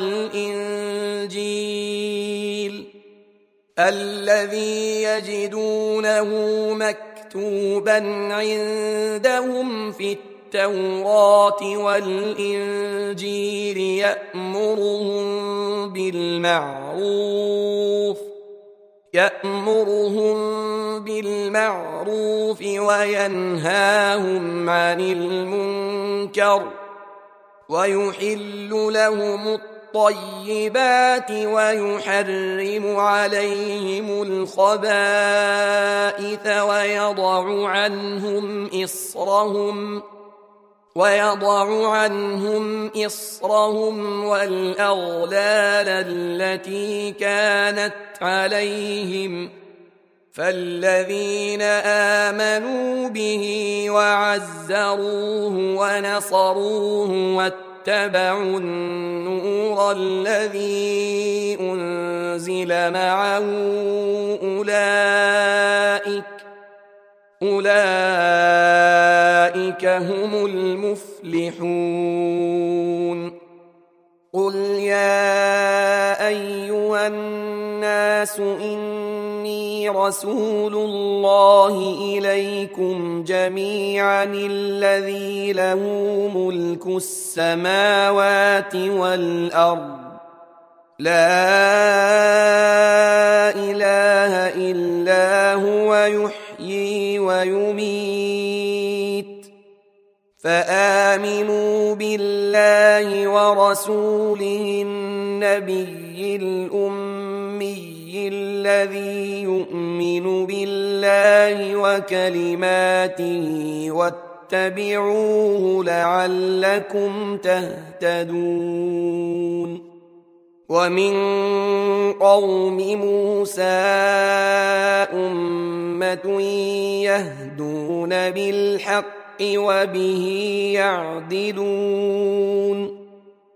والإنجيل الذي يجدونه مكتوبا عندهم في التوراة والإنجيل يأمرهم بالمعروف وينهاهم عن المنكر ويحل لهم الطيبات ويحرم عليهم الخبائث ويضع عنهم إصرهم والأغلال التي كانت عليهم فالذين آمنوا به وعزروه ونصروه واتبعوا النور الذي أنزل معه أولئك هم المفلحون قل يا أيها الناس إني رسول الله إليكم جميعا الذي له ملك السماوات والأرض لا إله إلا هو يحيي ويميت فآمنوا بالله ورسوله النبي الأمي الذي يؤمن بالله وكلماته واتبعوه لعلكم تهتدون ومن قوم موسى أمة يهدون بالحق وبه يعدلون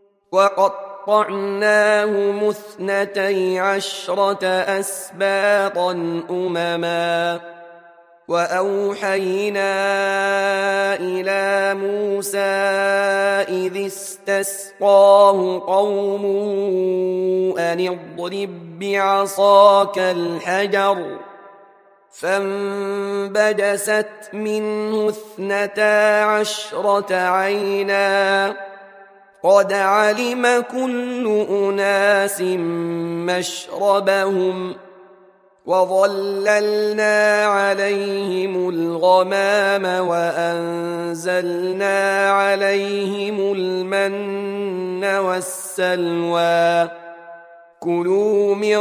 وقطعناهم 12 أسباطا أمما وأوحينا إلى موسى إذ استسقاه قومه أن اضرب بعصاك الحجر فانبجست منه 12 عينا قد علم كل أناس مشربهم وظللنا عليهم الغمام وأنزلنا عليهم المن والسلوى كلوا من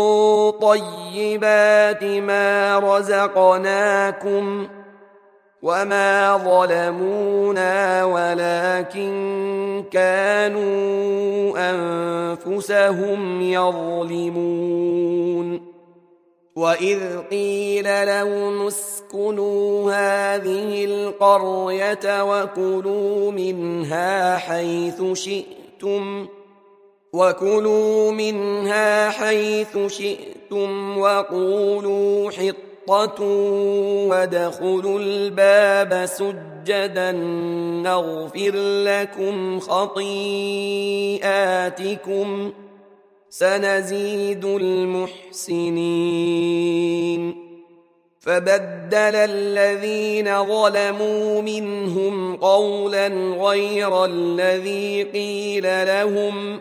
طيبات ما رزقناكم وما ظلمونا ولكن كانوا أنفسهم يظلمون وإذ قيل لهم اسكنوا هذه القرية وكلوا منها حيث شئتم وقولوا حطة وادخلوا الباب سجدا نغفر لكم خطيئاتكم سنزيد المحسنين فبدل الذين ظلموا منهم قولا غير الذي قيل لهم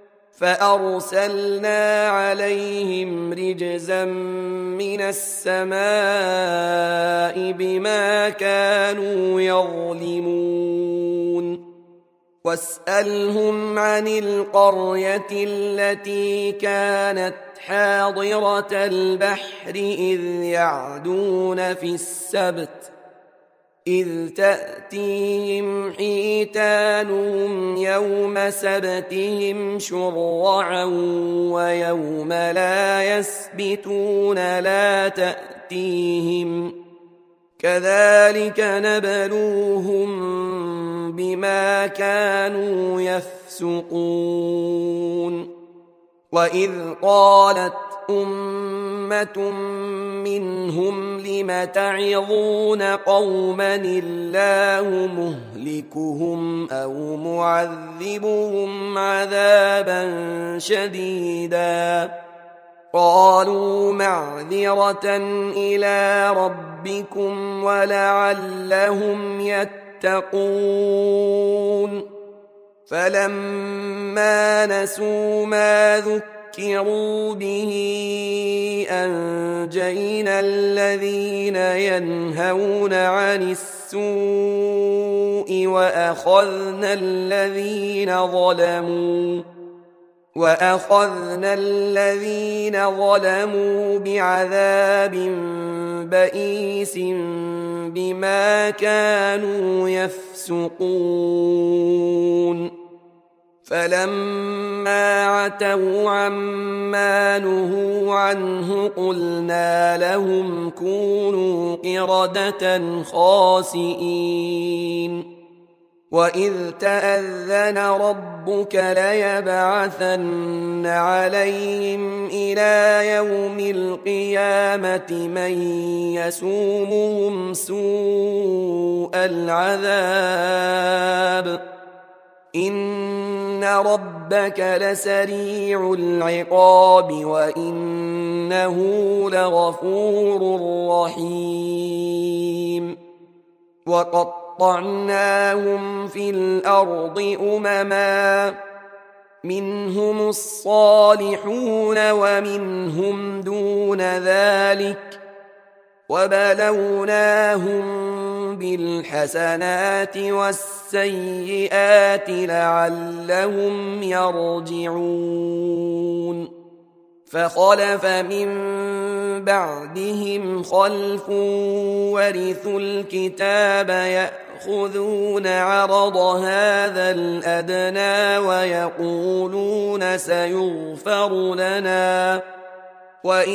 فأرسلنا عليهم رجزا من السماء بما كانوا يظلمون واسألهم عن القرية التي كانت حاضرة البحر إذ يعدون في السبت إذ تأتيهم حيتانهم يوم سبتهم شرعا ويوم لا يسبتون لا تأتيهم كذلك نبلوهم بما كانوا يفسقون وإذ قالت أمة منهم لم تعظون قوما الله مهلكهم أو معذبهم عذابا شديدا قالوا معذرة إلى ربكم ولعلهم يتقون فلما نسوا ما ذكروا به أنجينا الذين ينهون عن السوء وأخذنا الذين ظلموا وأخذنا الذين ظلموا بعذاب بئيس بما كانوا يفسقون فلما عتوا عما نهوا عنه قلنا لهم كونوا قردة خاسئين وإذ تأذن ربك ليبعثن عليهم إلى يوم القيامة من يسومهم سوء العذاب إن ربك لسريع العقاب وإنه لغفور رحيم وقطعناهم في الأرض أمما منهم الصالحون ومنهم دون ذلك وبلوناهم بالحسنات والسيئات لعلهم يرجعون فخلف من بعدهم خلف ورثوا الكتاب يأخذون عرض هذا الأدنى ويقولون سيغفر لنا وإن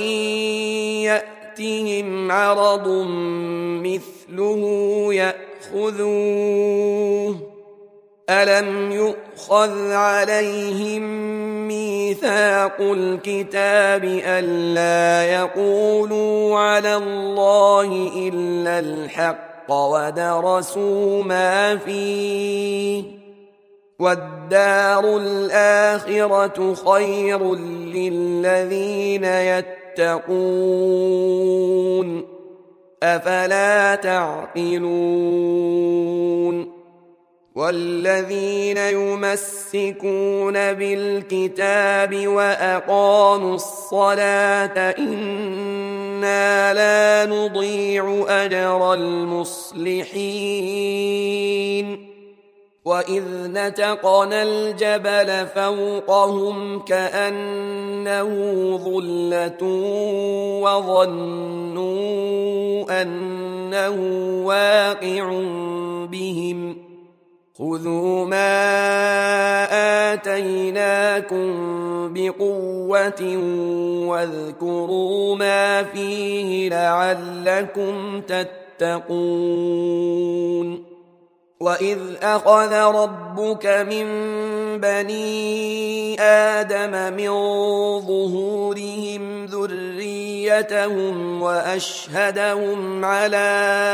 يأتهم عرض مثله يأخذوه ألم يؤخذ عليهم ميثاق الكتاب ألا يقولوا على الله إلا الحق ودرسوا ما فيه والدار الآخرة خير للذين يتقون أفلا تعقلون والذين يمسكون بالكتاب وأقاموا الصلاة إنا لا نضيع أجر المصلحين وإذ نتقنا الجبل فوقهم كأنه ظلة وظنوا أنه واقع بهم خذوا ما آتيناكم بقوة واذكروا ما فيه لعلكم تتقون وإذ أخذ ربك من بني آدم من ظهورهم ذريتهم وأشهدهم على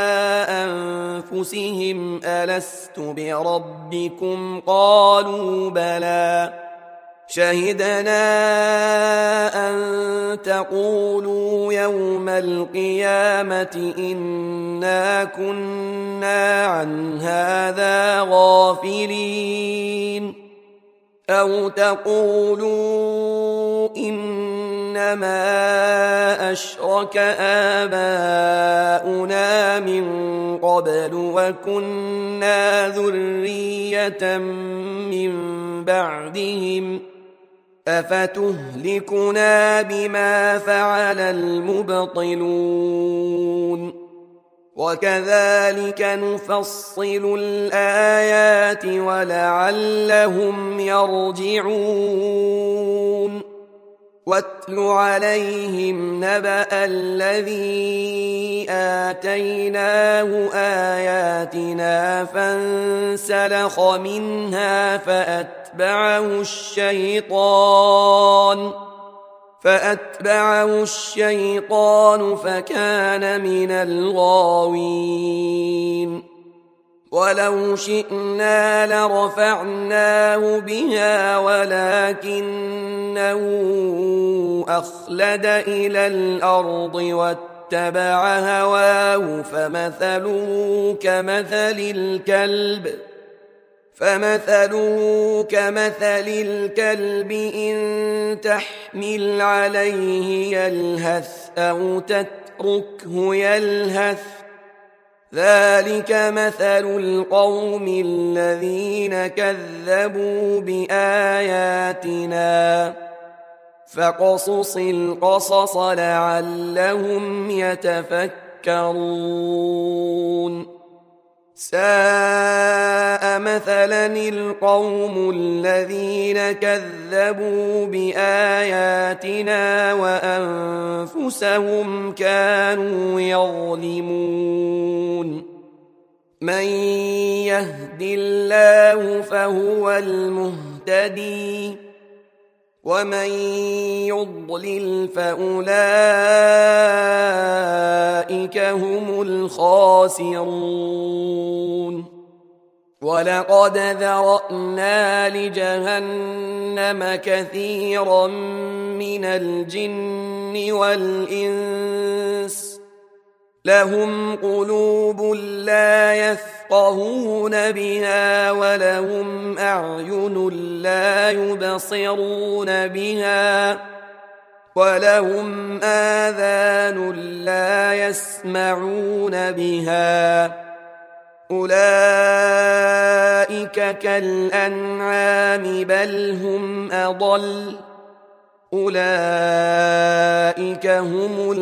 أنفسهم ألست بربكم قالوا بلى شهدنا أن تقولوا يوم القيامة إنا كنا عن هذا غافلين أو تقولوا إنما أشرك آباؤنا من قبل وكنا ذرية من بعدهم أفتهلكنا بما فعل المبطلون وكذلك نفصل الآيات ولعلهم يرجعون واتل عليهم نبأ الذي آتيناه آياتنا فانسلخ منها فأتبعه الشيطان فكان من الغاوين ولو شئنا لرفعناه بها ولكنه أخلد إلى الأرض واتبع هواه فمثله كمثل الكلب إن تحمل عليه يلهث أو تتركه يلهث ذلك مثل القوم الذين كذبوا بآياتنا فاقصص القصص لعلهم يتفكرون ساء مثلا القوم الذين كذبوا بآياتنا وأنفسهم كانوا يظلمون من يهد الله فهو المهتدي ومن يضلل فأولئك هم الخاسرون ولقد ذرأنا لجهنم كثيرا من الجن والإنس لهم قلوب لا يفقهون بها ولهم أعين لا يبصرون بها ولهم آذان لا يسمعون بها أولئك كالأنعام بل هم أضل أولئك هم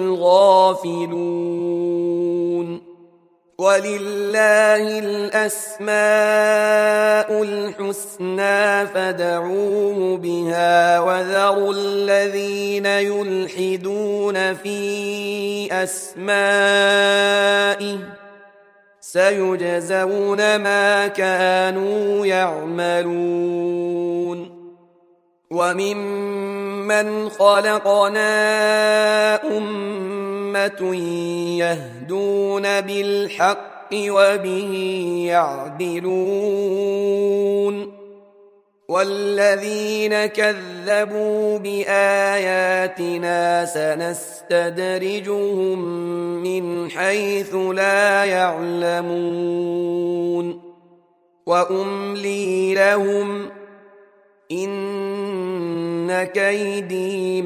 الغافلون ولله الأسماء الحسنى فادعوه بها وذروا الذين يلحدون في أسمائه سيجزون ما كانوا يعملون وممن خلقنا أمة يهدون بالحق وبه يعدلون والذين كذبوا بآياتنا سنستدرجهم من حيث لا يعلمون وأملي لهم إن كيدي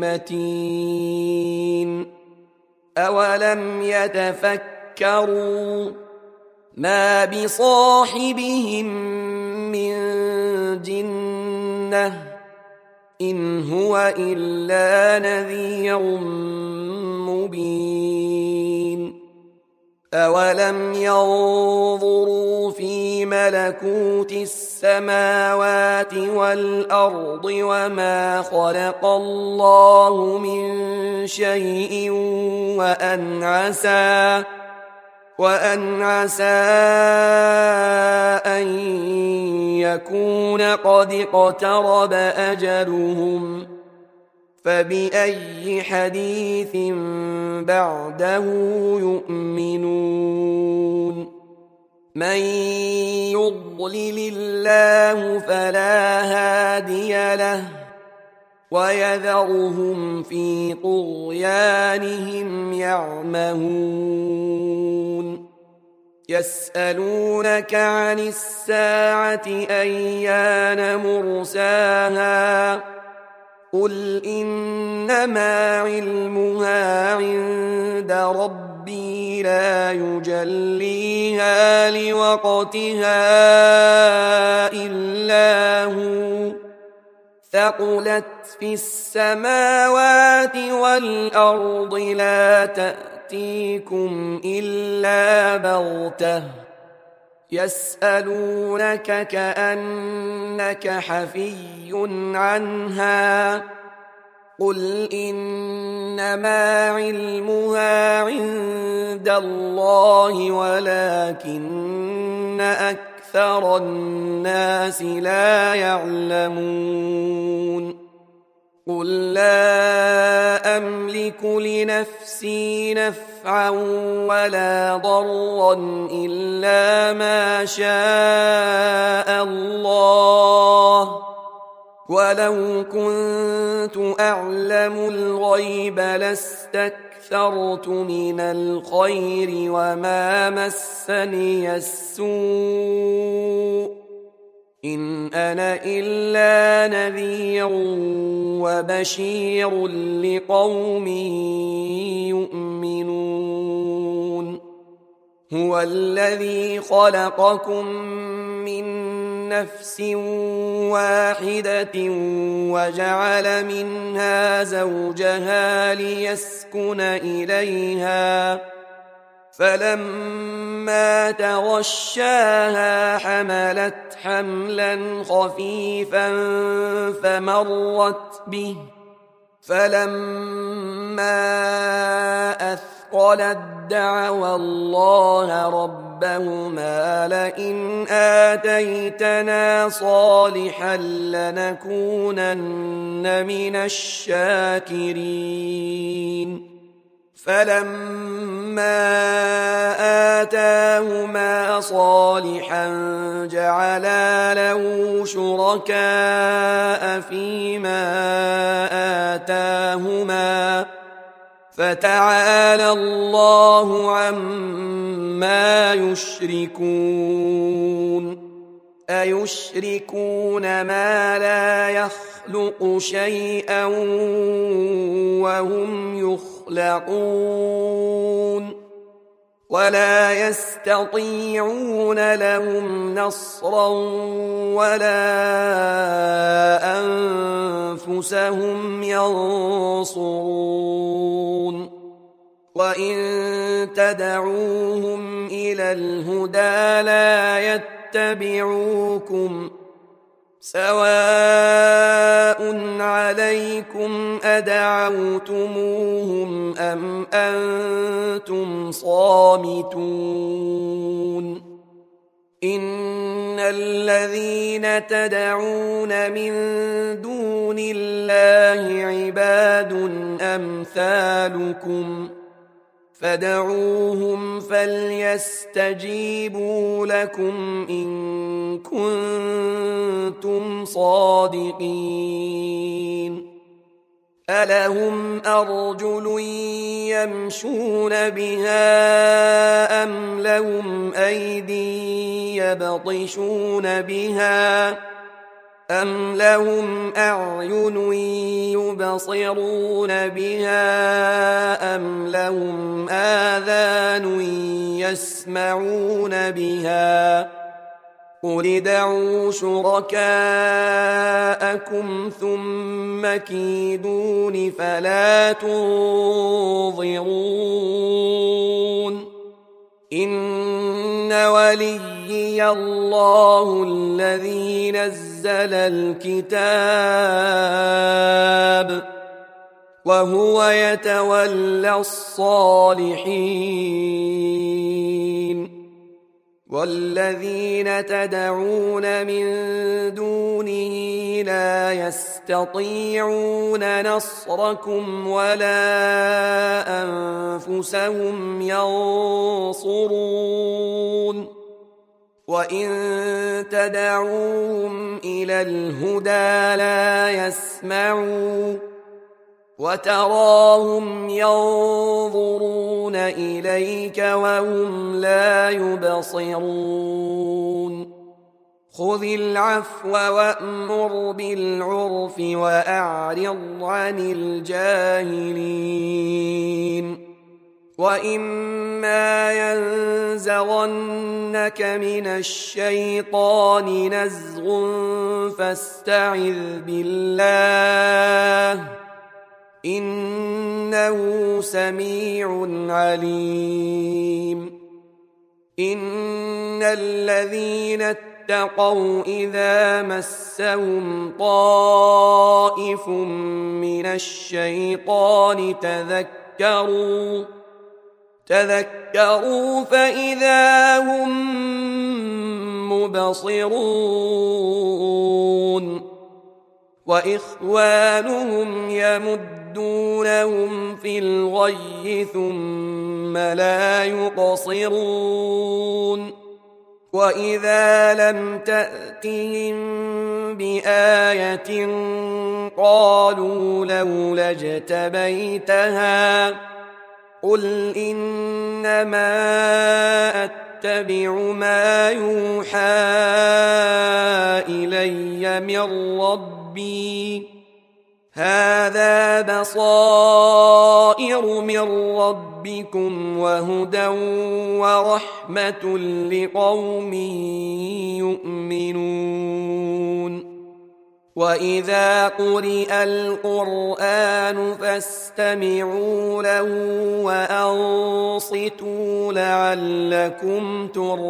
متين أولم يتفكروا ما بصاحبهم من جنة إن هو إلا نذير مبين أولم ينظروا في ملكوت السماوات والأرض وما خلق الله من شيء وأن عسى أن يكون قد اقترب أجلهم فبأي حديث بعده يؤمنون من يضلل الله فلا هادي له ويذرهم في طغيانهم يعمهون يسألونك عن الساعة أيان مرساها قل إنما علمها عند ربي لا يجليها لوقتها إلا هو ثقلت في السماوات والأرض لا تأتيكم إلا بغتة يسألونك كأنك حفي عنها قل إنما علمها عند الله ولكن أكثر الناس لا يعلمون قل لا أملك لنفسي نفعا ولا ضرا إلا ما شاء الله ولو كنت أعلم الغيب لاستكثرت من الخير وما مسني السوء إن أنا إلا نذير وبشير لقوم يؤمنون هو الذي خلقكم من نفس واحدة وجعل منها زوجها ليسكن إليها فلما تغشاها حملت حملا خفيفا فمرت به فلما أثقلت دعوا الله ربهما لئن آتيتنا صالحا لنكونن من الشاكرين فلما آتاهما صالحا جعلا له شركاء فيما آتاهما فتعالى الله عما يشركون أيشركون ما لا يخلق شيئا وهم يخلقون ولا يستطيعون لهم نصرا ولا أنفسهم ينصرون وإن تدعوهم إلى الهدى لا يتبعوكم سواء عليكم أدعوتموهم أم أنتم صامتون إن الذين تدعون من دون الله عباد أمثالكم فدعوهم فليستجيبوا لكم إن كنتم صادقين ألهم أرجل يمشون بها أم لهم أيدي يبطشون بها أم لهم أعين يبصرون بها أم لهم آذان يسمعون بها قل ادعوا شركاءكم ثم كيدون فلا تنظرون إن وليي الله الذي نزل الكتاب وهو يتولى الصالحين والذين تدعون من دونه لا يستطيعون نصركم ولا أنفسهم ينصرون وإن تدعوهم إلى الهدى لا يسمعون وتراهم ينظرون إليك وهم لا يبصرون خذ العفو وأمر بالعرف وأعرض عن الجاهلين وإما ينزغنك من الشيطان نزغ فاستعذ بالله إنه سميع عليم إن الذين اتقوا إذا مسهم طائف من الشيطان تذكروا فإذا هم مبصرون وإخوانهم يمدونهم في الغي ثم لا يقصرون وإذا لم تأتهم بآية قالوا لولا اجتبيتها قل إنما أتبع ما يوحى إلي من ربي هذا بصائر من ربكم وهدى ورحمة لقوم يؤمنون وإذا قرئ القرآن فاستمعوا له وأنصتوا لعلكم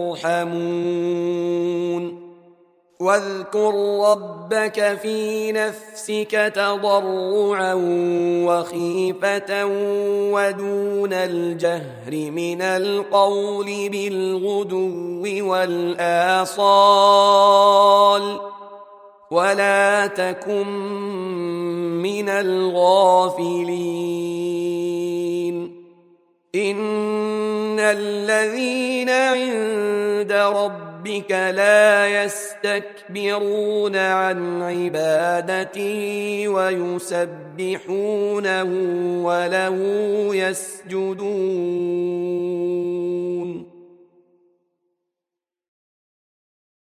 ترحمون واذكر ربك في نفسك تضرعا وخيفة ودون الجهر من القول بالغدو والآصال ولا تكن من الغافلين إن الذين عند ربك لا يستكبرون عن عبادته ويسبحونه وله يسجدون